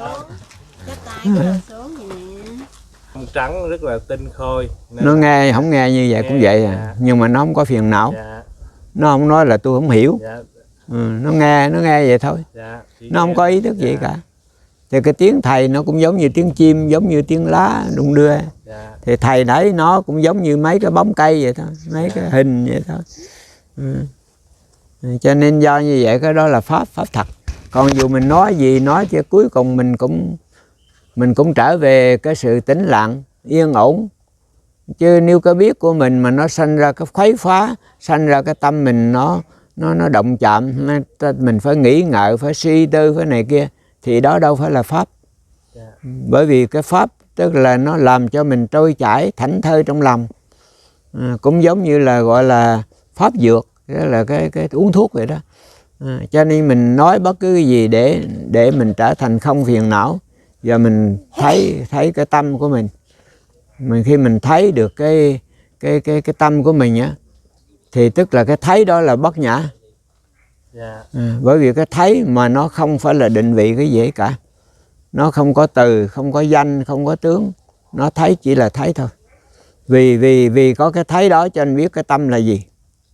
Ông trắng rất là tinh khôi. Nó nghe không nghe như vậy nghe, cũng vậy à. Dạ. Nhưng mà nó không có phiền não. Dạ. Nó không nói là tôi không hiểu. Dạ. Ừ, nó nghe nó nghe vậy thôi. Dạ. Nó không có ý thức gì. Dạ. Cả. Thì cái tiếng thầy nó cũng giống như tiếng chim, giống như tiếng lá đung đưa. Dạ. Thì thầy nãy nó cũng giống như mấy cái bóng cây vậy thôi, mấy cái hình vậy thôi. Ừ. Cho nên do như vậy cái đó là pháp pháp thật. Còn dù mình nói gì nói chứ cuối cùng mình cũng mình cũng trở về cái sự tĩnh lặng, yên ổn. Chứ nếu cái biết của mình mà nó sanh ra cái khuấy phá, sanh ra cái tâm mình nó nó nó động chạm, mình phải nghĩ ngợi, phải suy tư, phải này kia, thì đó đâu phải là pháp. Yeah. Bởi vì cái pháp tức là nó làm cho mình trôi chảy, thảnh thơi trong lòng. À, cũng giống như là gọi là pháp dược, đó là cái cái uống thuốc vậy đó. À, cho nên mình nói bất cứ cái gì để để mình trở thành không phiền não, và mình thấy thấy cái tâm của mình. Mình khi mình thấy được cái cái cái cái tâm của mình á, thì tức là cái thấy đó là bất nhã. Yeah. À, bởi vì cái thấy mà nó không phải là định vị cái gì cả, nó không có từ, không có danh, không có tướng, nó thấy chỉ là thấy thôi. Vì vì vì có cái thấy đó cho nên biết cái tâm là gì.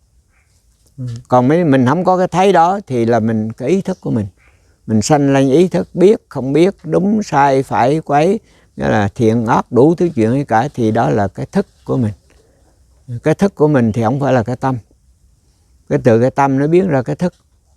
Còn mấy mình không có cái thấy đó thì là mình cái ý thức của mình, mình sanh lên ý thức biết không biết, đúng sai phải quấy, nghĩa là thiện ác đủ thứ chuyện ấy cả, thì đó là cái thức của mình. Cái thức của mình thì không phải là cái tâm. Cái từ cái tâm nó biến ra cái thức.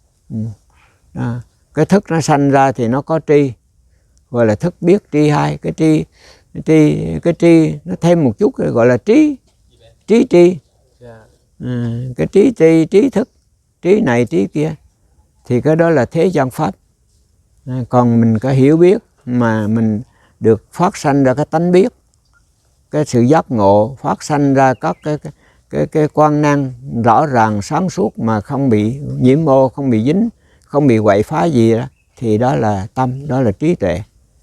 À, cái thức nó sanh ra thì nó có tri, gọi là thức biết tri hai. Cái tri cái tri cái tri nó thêm một chút gọi là trí trí tri. À, cái trí tri trí thức, trí này trí kia, thì cái đó là thế gian pháp. À, còn mình có hiểu biết mà mình được phát sanh ra cái tánh biết, cái sự giác ngộ, phát sanh ra các cái cái cái, cái quan năng rõ ràng sáng suốt mà không bị nhiễm ô, không bị dính, không bị quậy phá gì đó, thì đó là tâm, đó là trí tuệ.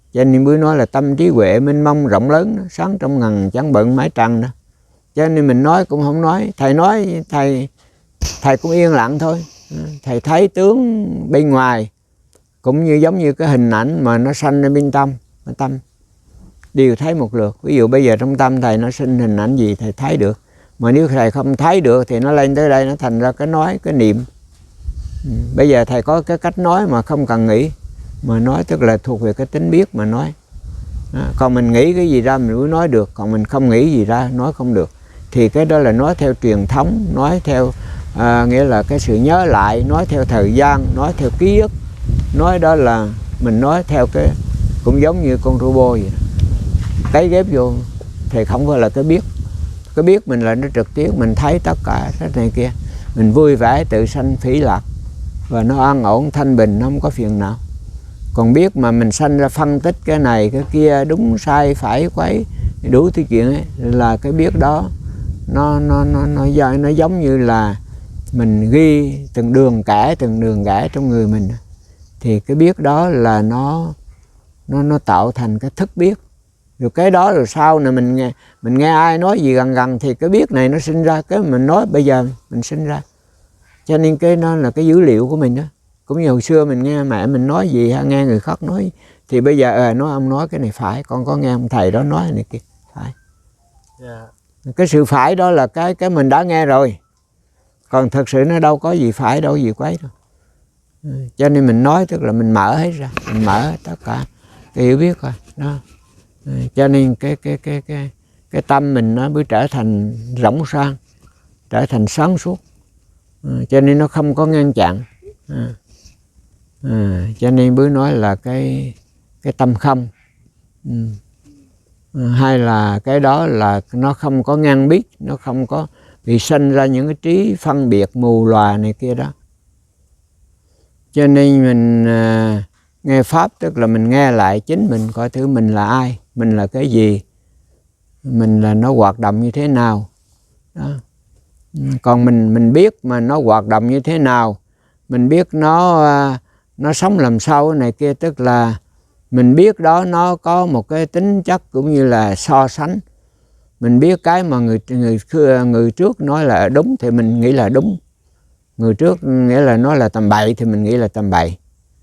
Cho nên mới nói là tâm trí huệ mênh mông rộng lớn đó, sáng trong ngần chẳng bận mái trăng đó. Cho nên mình nói cũng không nói, thầy nói thầy thầy cũng yên lặng thôi. Thầy thấy tướng bên ngoài cũng như giống như cái hình ảnh mà nó sanh lên bên tâm, tâm đều thấy một lượt. Ví dụ bây giờ trong tâm thầy nó sinh hình ảnh gì thầy thấy được, mà nếu thầy không thấy được thì nó lên tới đây nó thành ra cái nói, cái niệm. Ừ. Bây giờ thầy có cái cách nói mà không cần nghĩ, mà nói tức là thuộc về cái tính biết mà nói. Đó. Còn mình nghĩ cái gì ra mình mới nói được, còn mình không nghĩ gì ra nói không được. Thì cái đó là nói theo truyền thống, nói theo à, nghĩa là cái sự nhớ lại, nói theo thời gian, nói theo ký ức. Nói đó là mình nói theo cái, cũng giống như con robot vậy. Cái ghép vô thì không phải là cái biết. Cái biết mình là nó trực tiếp, mình thấy tất cả cái này kia. Mình vui vẻ, tự sanh phỉ lạc. Và nó an ổn, thanh bình, nó không có phiền não. Còn biết mà mình sanh ra phân tích cái này, cái kia, đúng, sai, phải, quấy, đủ thứ chuyện ấy, là cái biết đó nó, nó, nó, nó, nó, nó giống như là mình ghi từng đường kẻ, từng đường kẻ trong người mình. Thì cái biết đó là nó, nó, nó tạo thành cái thức biết. Rồi cái đó rồi sau này mình nghe, mình nghe ai nói gì gần gần thì cái biết này nó sinh ra, cái mình nói bây giờ mình sinh ra. Cho nên cái nó là cái dữ liệu của mình đó. Cũng như hồi xưa mình nghe mẹ mình nói gì hay nghe người khác nói, thì bây giờ à, nói ông nói cái này phải, con có nghe ông thầy đó nói này kia phải. Yeah. Cái sự phải đó là cái cái mình đã nghe rồi. Còn thật sự nó đâu có gì phải, đâu gì quấy đâu. Cho nên mình nói tức là mình mở hết ra, mình mở tất cả cái hiểu biết rồi đó. Cho nên cái cái cái cái cái tâm mình nó mới trở thành rỗng sang, trở thành sáng suốt. À, cho nên nó không có ngăn chặn. À, à, cho nên mới nói là cái cái tâm không. Ừ. À, hay là cái đó là nó không có ngăn biết, nó không có bị sinh ra những cái trí phân biệt mù lòa này kia đó. Cho nên mình à, nghe pháp tức là mình nghe lại chính mình, coi thử mình là ai, mình là cái gì, mình là nó hoạt động như thế nào đó. Còn mình mình biết mà nó hoạt động như thế nào, mình biết nó nó sống làm sao này kia, tức là mình biết đó nó có một cái tính chất cũng như là so sánh. Mình biết cái mà người người người trước nói là đúng thì mình nghĩ là đúng, người trước nghĩa là nói là tầm bậy thì mình nghĩ là tầm bậy.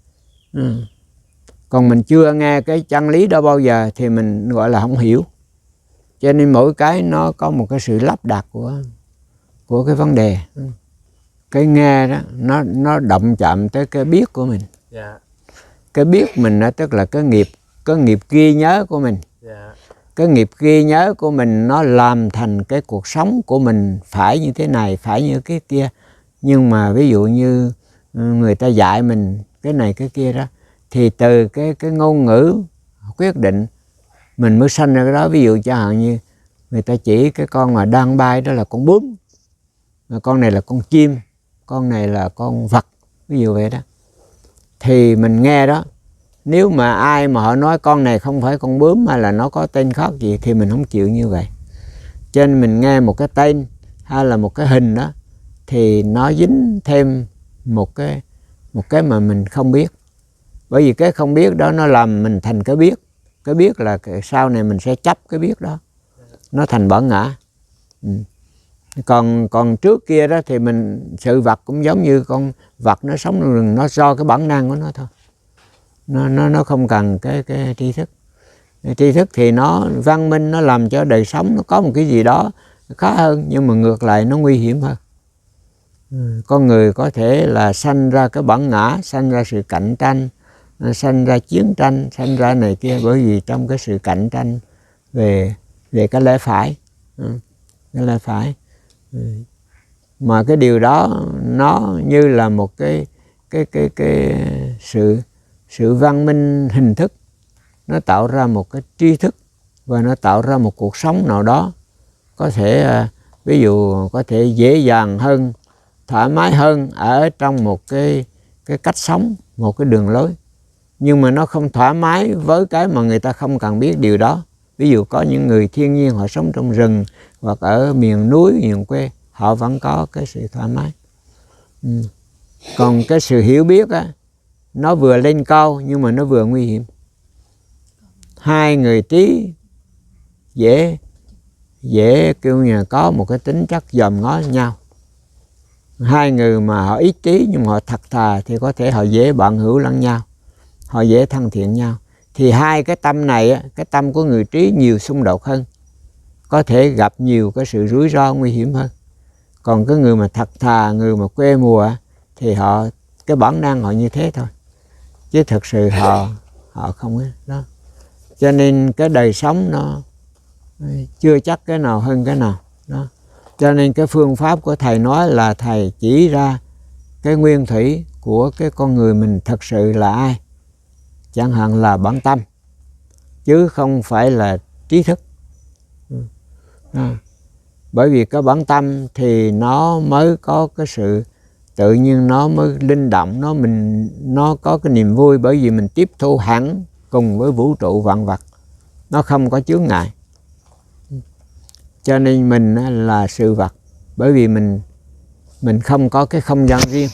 Ừ. Còn mình chưa nghe cái chân lý đó bao giờ thì mình gọi là không hiểu. Cho nên mỗi cái nó có một cái sự lắp đặt của của cái vấn đề. Cái nghe đó nó nó động chạm tới cái biết của mình. Yeah. Cái biết mình đó tức là cái nghiệp, cái nghiệp ghi nhớ của mình. Yeah. Cái nghiệp ghi nhớ của mình nó làm thành cái cuộc sống của mình phải như thế này, phải như cái kia. Nhưng mà ví dụ như người ta dạy mình cái này cái kia đó, thì từ cái cái ngôn ngữ quyết định mình mới sanh ra cái đó. Ví dụ chẳng hạn như người ta chỉ cái con mà đang bay đó là con bướm, con này là con chim, con này là con vật, ví dụ vậy đó. Thì mình nghe đó, nếu mà ai mà họ nói con này không phải con bướm hay là nó có tên khác gì thì mình không chịu như vậy. Cho nên mình nghe một cái tên hay là một cái hình đó thì nó dính thêm một cái một cái mà mình không biết. Bởi vì cái không biết đó nó làm mình thành cái biết. Cái biết là sau này mình sẽ chấp cái biết đó, nó thành bản ngã. Ừ. Còn còn trước kia đó thì mình sự vật cũng giống như con vật nó sống trong rừng, nó do cái bản năng của nó thôi. Nó nó nó không cần cái cái tri thức. Cái tri thức thì nó văn minh, nó làm cho đời sống nó có một cái gì đó khá hơn, nhưng mà ngược lại nó nguy hiểm hơn. Ừ. Con người có thể là sanh ra cái bản ngã, sanh ra sự cạnh tranh, sanh ra chiến tranh, sanh ra này kia, bởi vì trong cái sự cạnh tranh về về cái lẽ phải. Ừ. Cái lẽ phải. Ừ. Mà cái điều đó nó như là một cái cái cái cái sự sự văn minh hình thức, nó tạo ra một cái tri thức và nó tạo ra một cuộc sống nào đó có thể ví dụ có thể dễ dàng hơn, thoải mái hơn ở trong một cái cái cách sống, một cái đường lối. Nhưng mà nó không thoải mái với cái mà người ta không cần biết điều đó. Ví dụ có những người thiên nhiên họ sống trong rừng hoặc ở miền núi, miền quê, họ vẫn có cái sự thoải mái. Ừ. Còn cái sự hiểu biết á, nó vừa lên cao nhưng mà nó vừa nguy hiểm. hai người trí dễ dễ kêu như là có một cái tính chất dòm ngó nhau. Hai người mà họ ít trí nhưng mà họ thật thà thì có thể họ dễ bạn hữu lẫn nhau, họ dễ thân thiện nhau. Thì hai cái tâm này, cái tâm của người trí nhiều xung đột hơn, có thể gặp nhiều cái sự rủi ro nguy hiểm hơn. Còn cái người mà thật thà, người mà quê mùa thì họ cái bản năng họ như thế thôi, chứ thực sự họ họ không ấy đó. Cho nên cái đời sống nó chưa chắc cái nào hơn cái nào đó. Cho nên cái phương pháp của thầy nói là thầy chỉ ra cái nguyên thủy của cái con người mình thật sự là ai, chẳng hạn là bản tâm, chứ không phải là trí thức. À, bởi vì cái bản tâm thì nó mới có cái sự tự nhiên, nó mới linh động, nó mình nó có cái niềm vui, bởi vì mình tiếp thu hẳn cùng với vũ trụ vạn vật, nó không có chướng ngại. Cho nên mình là sự vật, bởi vì mình mình không có cái không gian riêng.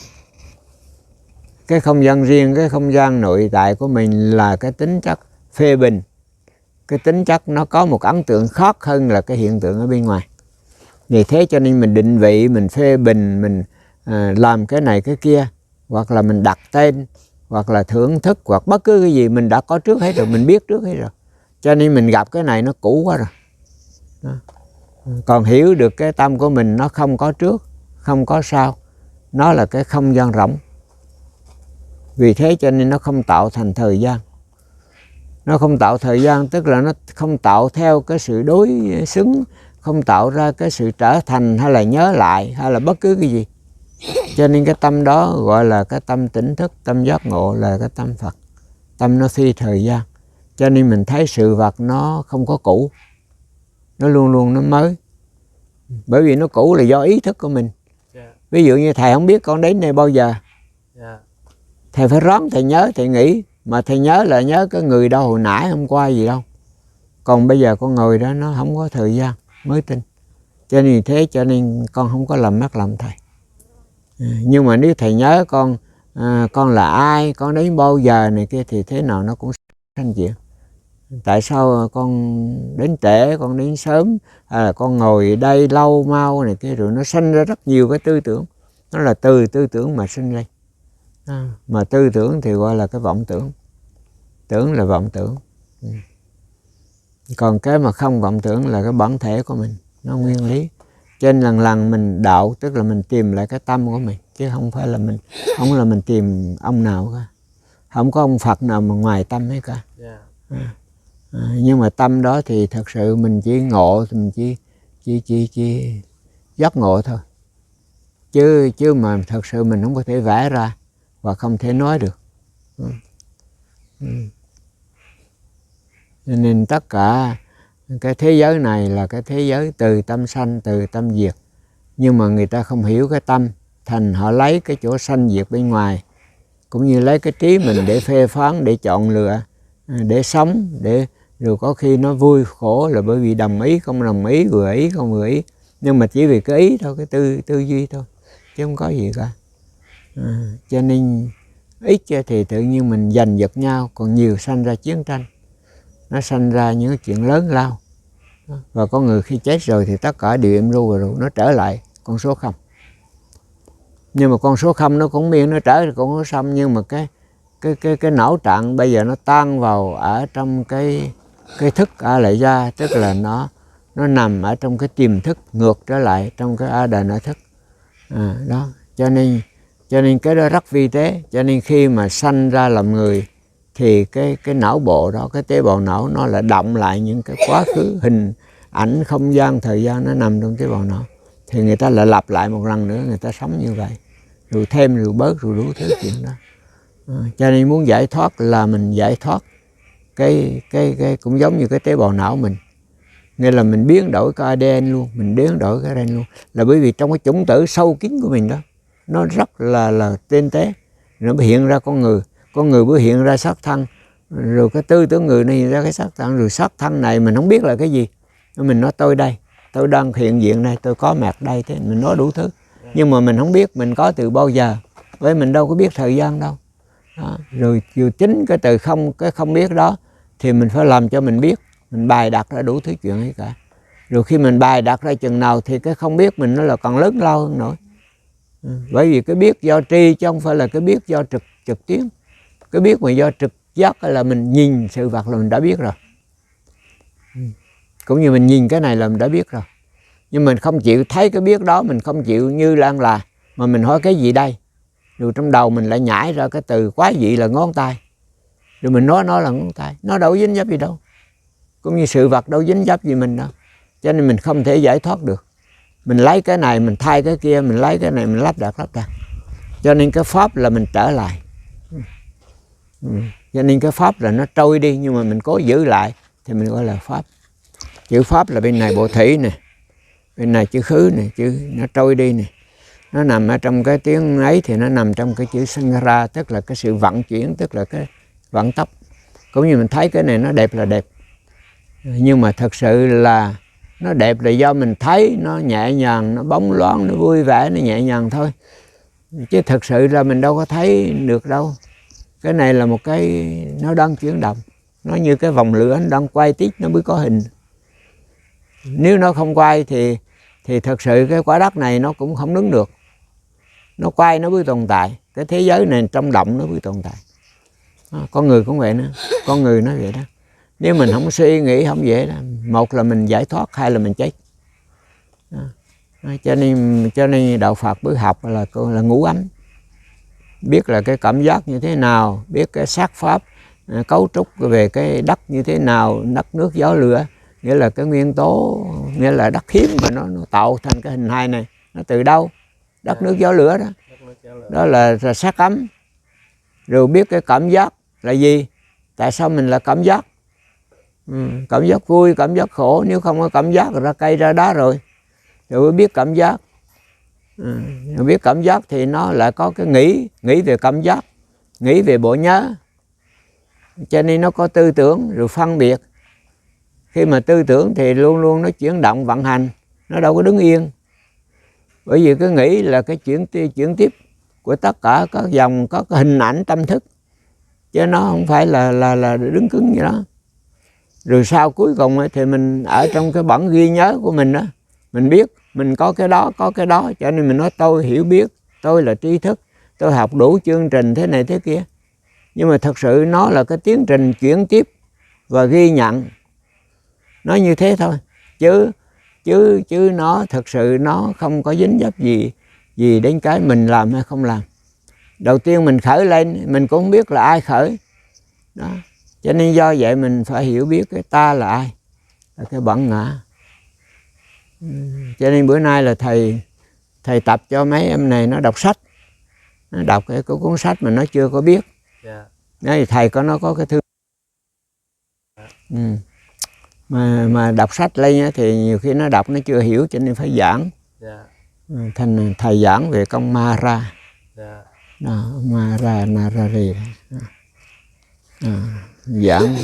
Cái không gian riêng, cái không gian nội tại của mình là cái tính chất phê bình, cái tính chất nó có một ấn tượng khác hơn là cái hiện tượng ở bên ngoài. Vì thế cho nên mình định vị, mình phê bình, mình à, làm cái này cái kia, hoặc là mình đặt tên, hoặc là thưởng thức, hoặc bất cứ cái gì mình đã có trước hết rồi, mình biết trước hết rồi. Cho nên mình gặp cái này nó cũ quá rồi đó. Còn hiểu được cái tâm của mình nó không có trước, không có sau, nó là cái không gian rỗng. Vì thế cho nên nó không tạo thành thời gian. Nó không tạo thời gian tức là nó không tạo theo cái sự đối xứng, không tạo ra cái sự trở thành hay là nhớ lại hay là bất cứ cái gì. Cho nên cái tâm đó gọi là cái tâm tỉnh thức, tâm giác ngộ, là cái tâm Phật. Tâm nó phi thời gian. Cho nên mình thấy sự vật nó không có cũ, nó luôn luôn nó mới. Bởi vì nó cũ là do ý thức của mình. Ví dụ như thầy không biết con đến đây bao giờ, thầy phải rón, thầy nhớ, thầy nghĩ. Mà thầy nhớ là nhớ cái người đâu hồi nãy hôm qua gì đâu. Còn bây giờ con ngồi đó nó không có thời gian mới tin. Cho nên thế cho nên con không có làm mất lòng thầy. Nhưng mà nếu thầy nhớ con à, con là ai, con đến bao giờ này kia, thì thế nào nó cũng sanh chuyện. Tại sao con đến trễ, con đến sớm, hay là con ngồi đây lâu mau này kia, rồi nó sanh ra rất nhiều cái tư tưởng. Nó là từ tư tưởng mà sinh lên. À, mà tư tưởng thì gọi là cái vọng tưởng. Tưởng là vọng tưởng. Ừ. Còn cái mà không vọng tưởng là cái bản thể của mình, nó nguyên lý. Cho nên lần lần mình đạo, tức là mình tìm lại cái tâm của mình, chứ không phải là mình không là mình tìm ông nào cả. Không có ông Phật nào mà ngoài tâm hết cả. Yeah. À, à, nhưng mà tâm đó thì thật sự mình chỉ ngộ, mình chỉ chỉ chỉ chỉ giác ngộ thôi. Chứ chứ mà thật sự mình không có thể vẽ ra và không thể nói được. Ừ. Ừ. Nên tất cả cái thế giới này là cái thế giới từ tâm sanh, từ tâm diệt. Nhưng mà người ta không hiểu cái tâm, thành họ lấy cái chỗ sanh diệt bên ngoài, cũng như lấy cái trí mình để phê phán, để chọn lựa, để sống, để rồi có khi nó vui khổ là bởi vì đồng ý không đồng ý, vừa ý không vừa ý. Nhưng mà chỉ vì cái ý thôi, cái tư tư duy thôi, chứ không có gì cả. À, cho nên ít thì tự nhiên mình giành giật nhau, còn nhiều sanh ra chiến tranh, nó sanh ra những chuyện lớn lao. Và có người khi chết rồi thì tất cả đều im ru rồi, nó trở lại con số không. Nhưng mà con số không nó cũng miễn nó trở lại con số không, nhưng mà cái cái cái cái não trạng bây giờ nó tan vào ở trong cái cái thức a lại gia, tức là nó nó nằm ở trong cái tiềm thức, ngược trở lại trong cái a đà na thức. À, đó, cho nên cho nên cái đó rất vi tế. Cho nên khi mà sanh ra làm người thì cái cái não bộ đó, cái tế bào não nó lại động lại những cái quá khứ, hình ảnh, không gian, thời gian, nó nằm trong tế bào não. Thì người ta lại lặp lại một lần nữa, người ta sống như vậy, rồi thêm rồi bớt rồi đủ thứ chuyện đó. À, cho nên muốn giải thoát là mình giải thoát cái cái cái cũng giống như cái tế bào não mình, nghĩa là mình biến đổi cái a đê en luôn, mình biến đổi cái a đê en luôn, là bởi vì trong cái chủng tử sâu kín của mình đó, nó rất là là tinh tế, nó hiện ra con người, con người mới hiện ra xác thân, rồi cái tư tưởng người này hiện ra cái xác thân, rồi xác thân này mình không biết là cái gì, mình nói tôi đây, tôi đang hiện diện đây, tôi có mặt đây, thế mình nói đủ thứ, nhưng mà mình không biết mình có từ bao giờ, với mình đâu có biết thời gian đâu. Đó. Rồi dù chính cái từ không, cái không biết đó thì mình phải làm cho mình biết, mình bày đặt ra đủ thứ chuyện ấy cả. Rồi khi mình bày đặt ra chừng nào thì cái không biết mình nó là còn lớn lao hơn nữa. Bởi vì cái biết do tri chứ không phải là cái biết do trực trực tiếp. Cái biết mà do trực giác là mình nhìn sự vật là mình đã biết rồi. Cũng như mình nhìn cái này là mình đã biết rồi. Nhưng mình không chịu thấy cái biết đó, mình không chịu như Lan là, mà mình hỏi cái gì đây? Rồi trong đầu mình lại nhảy ra cái từ quái dị là ngón tay. Rồi mình nói nó là ngón tay. Nó đâu dính dấp gì đâu. Cũng như sự vật đâu dính dấp gì mình đâu. Cho nên mình không thể giải thoát được. Mình lấy cái này, mình thay cái kia, mình lấy cái này, mình lắp đặt, lắp đặt. Cho nên cái pháp là mình trở lại. Ừ. Cho nên cái pháp là nó trôi đi, nhưng mà mình cố giữ lại thì mình gọi là pháp. Chữ pháp là bên này bộ thủy nè, bên này chữ khứ nè, chữ nó trôi đi nè. Nó nằm ở trong cái tiếng ấy thì nó nằm trong cái chữ sanghara, tức là cái sự vận chuyển, tức là cái vận tốc. Cũng như mình thấy cái này nó đẹp là đẹp. Nhưng mà thật sự là nó đẹp là do mình thấy nó nhẹ nhàng, nó bóng loáng, nó vui vẻ, nó nhẹ nhàng thôi. Chứ thật sự là mình đâu có thấy được đâu. Cái này là một cái nó đang chuyển động. Nó như cái vòng lửa nó đang quay tít nó mới có hình. Nếu nó không quay thì thì thật sự cái quả đất này nó cũng không đứng được. Nó quay nó mới tồn tại. Cái thế giới này trong động nó mới tồn tại. À, con người cũng vậy nữa. Con người nó vậy đó. Nếu mình không suy nghĩ không vậy đó. Một là mình giải thoát, hai là mình chết. À, cho nên cho nên đạo Phật bữa học là là ngũ ấm. Biết là cái cảm giác như thế nào, biết cái sát pháp, cấu trúc về cái đất như thế nào, đất nước gió lửa, nghĩa là cái nguyên tố, nghĩa là đất hiếm mà nó, nó tạo thành cái hình hài này, nó từ đâu? Đất nước gió lửa đó, đó là, là sát ấm. Rồi biết cái cảm giác là gì? Tại sao mình là cảm giác? Ừ, cảm giác vui, cảm giác khổ, nếu không có cảm giác ra cây ra đá rồi. Rồi biết cảm giác. Ừ, biết cảm giác thì nó lại có cái nghĩ, nghĩ về cảm giác, nghĩ về bộ nhớ. Cho nên nó có tư tưởng rồi phân biệt. Khi mà tư tưởng thì luôn luôn nó chuyển động vận hành, nó đâu có đứng yên. Bởi vì cái nghĩ là cái chuyển, chuyển tiếp của tất cả các dòng, có cái hình ảnh tâm thức. Chứ nó không phải là, là, là đứng cứng như đó. Rồi sau cuối cùng thì mình ở trong cái bản ghi nhớ của mình đó, mình biết mình có cái đó, có cái đó, cho nên mình nói tôi hiểu biết, tôi là tri thức, tôi học đủ chương trình thế này thế kia. Nhưng mà thật sự nó là cái tiến trình chuyển tiếp và ghi nhận. Nó như thế thôi. Chứ chứ chứ nó thật sự nó không có dính dấp gì gì đến cái mình làm hay không làm. Đầu tiên mình khởi lên, mình cũng không biết là ai khởi. Đó. Cho nên do vậy mình phải hiểu biết cái ta là ai, là cái bản ngã. Cho nên bữa nay là thầy thầy tập cho mấy em này nó đọc sách, nó đọc cái cuốn sách mà nó chưa có biết. Yeah. Thì thầy có nó có cái thư. Ừ. mà mà đọc sách lên thì nhiều khi nó đọc nó chưa hiểu cho nên phải giảng. Yeah. Thành thầy giảng về công Mara. Yeah. Đó, Mara Narari. À, giảng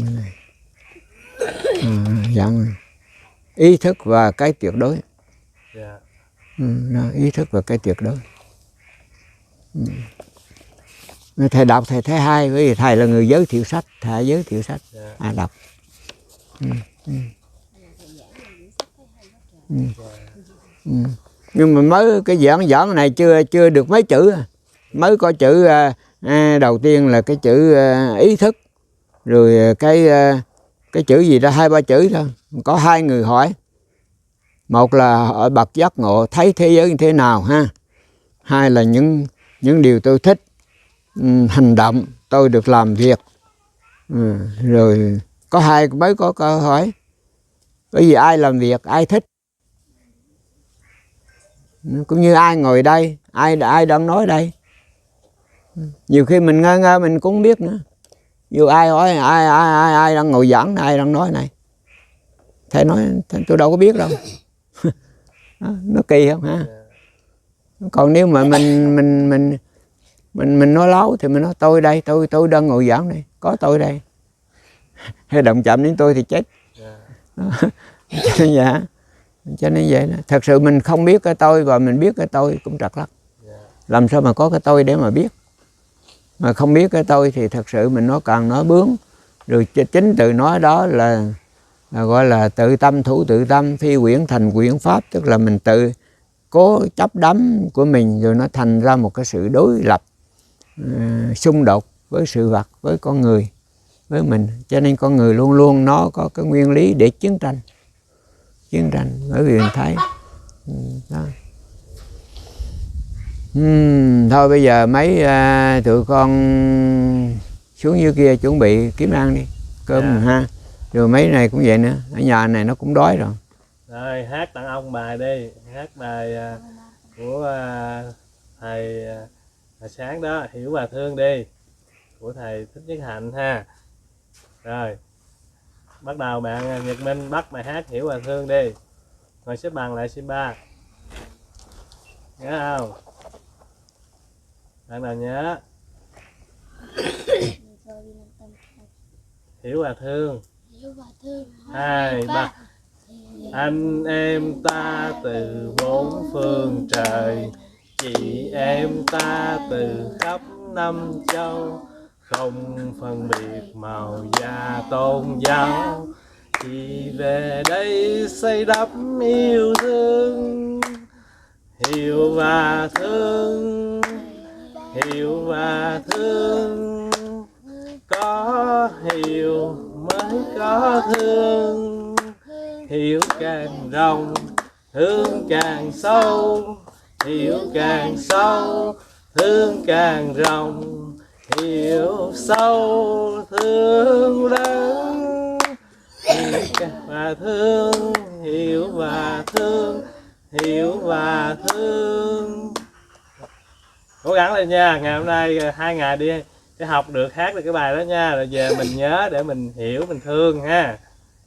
à, giảng ý thức và cái tuyệt đối. Yeah. Ừ, đó, ý thức và cái tuyệt đối. Ừ. Thầy đọc thầy thấy hay, bởi vì thầy là người giới thiệu sách, thầy giới thiệu sách. Yeah. À, đọc. Ừ. Ừ. Ừ. Ừ. Nhưng mà mới cái giảng giảng này chưa chưa được mấy chữ, mới có chữ à, đầu tiên là cái chữ à, ý thức, rồi cái à, cái chữ gì đó hai ba chữ thôi. Có hai người hỏi, một là ở bậc giác ngộ thấy thế giới như thế nào ha, hai là những những điều tôi thích, um, hành động tôi được làm việc. Ừ, rồi có hai mới có câu hỏi, bởi vì ai làm việc ai thích, cũng như ai ngồi đây, ai ai đang nói đây. Nhiều khi mình ngơ ngơ mình cũng biết nữa. Dù ai hỏi ai ai ai ai đang ngồi giảng, ai đang nói này, thầy nói tôi đâu có biết đâu. Nó kỳ không ha? Còn nếu mà mình mình mình mình mình nói láo thì mình nói tôi đây, tôi tôi đang ngồi giảng đây, có tôi đây. Hay động chạm đến tôi thì chết. Cho nên vậy, cho nên vậy đó. Thật sự mình không biết cái tôi và mình biết cái tôi cũng trật lắc. Làm sao mà có cái tôi để mà biết? Mà không biết cái tôi thì thật sự mình nói càng nói bướng, Rồi chính từ nói đó là, là gọi là tự tâm thủ tự tâm, phi quyển thành quyển pháp, tức là mình tự cố chấp đắm của mình rồi nó thành ra một cái sự đối lập, uh, xung đột với sự vật, với con người, với mình. Cho nên con người luôn luôn nó có cái nguyên lý để chiến tranh, chiến tranh, bởi vì mình thấy đó. Uhm, thôi bây giờ mấy uh, tụi con xuống dưới kia chuẩn bị kiếm ăn đi, cơm yeah. ha. Rồi mấy này cũng vậy nữa, ở nhà này nó cũng đói rồi. Rồi hát tặng ông bài đi, hát bài uh, của uh, thầy uh, sáng đó, Hiểu và Thương đi, của thầy Thích Nhất Hạnh ha. Rồi bắt đầu bạn Nhật Minh bắt bài hát Hiểu và Thương đi. Ngồi xếp bằng lại Simba, nhớ không? Bạn nào nhớ? Hiểu và Thương. Hai ba. Anh em ta từ bốn phương trời, chị em ta từ khắp năm châu, không phân biệt màu da tôn giáo, chỉ về đây xây đắp yêu thương. Hiểu và thương, hiểu và thương, có hiểu mới có thương. Hiểu càng rộng, thương càng sâu, hiểu càng sâu, thương càng rộng, hiểu sâu thương lớn. Hiểu và thương, hiểu và thương, hiểu và thương. Cố gắng lên nha, ngày hôm nay hai ngày đi để học được, hát được cái bài đó nha, rồi về mình nhớ để mình hiểu, mình thương ha.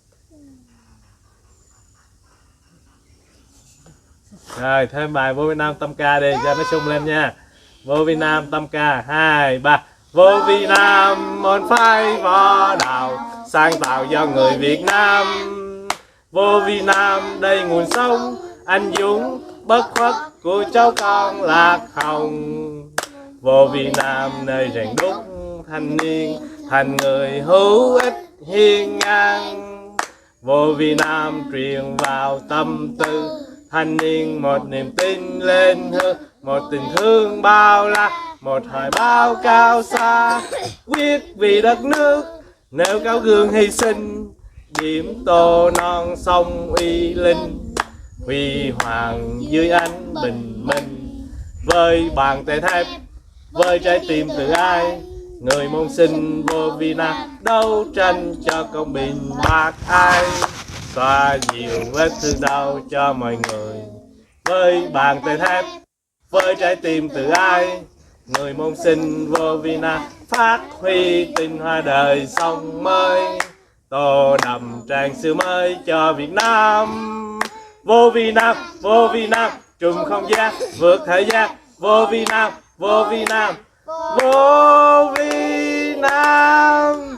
Rồi thêm bài Vô Vi Nam Tâm Ca đi cho nó sung lên nha. Vô Vi Nam Tâm Ca, hai ba. Vô Vi Nam môn phái võ đạo, sáng tạo do người Việt Nam. Vô Vi Nam đây nguồn sống anh dũng bất khuất của cháu con Lạc Hồng. Vô Vi Nam nơi rèn đúc thanh niên thành người hữu ích hiên ngang. Vô Vi Nam truyền vào tâm tư thanh niên một niềm tin lên hương, một tình thương bao la, một hoài bão cao xa, quyết vì đất nước nêu cao gương hy sinh, điểm tô non sông uy linh, huy hoàng dưới ánh bình minh. Với bàn tay thép, với trái tim từ ai, người môn sinh Vô Vi Nam đấu tranh cho công bình bác ai, xoa dịu vết thương đau cho mọi người. Với bàn tay thép, với trái tim từ ai, người môn sinh Vô Vi Nam phát huy tinh hoa đời sống mới, tô đậm trang sử mới cho Việt Nam. Vô Vi Nam, Vô Vi Nam, trùm không gian vượt thời gian. Vô Vi Nam, Vô Vi Nam, Vô Vi Nam.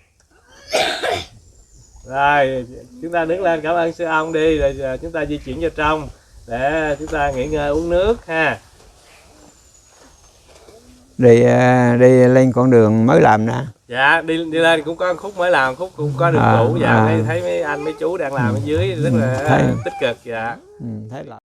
Rồi chúng ta đứng lên cảm ơn sư ông đi, rồi chúng ta di chuyển vào trong để chúng ta nghỉ ngơi uống nước ha. Đi đi lên con đường mới làm nè. Dạ đi đi lên cũng có khúc mới làm, khúc cũng có đường à, cũ. Dạ à. thấy mấy anh mấy chú đang làm ở dưới rất là thấy, tích cực. Dạ ừ, thấy là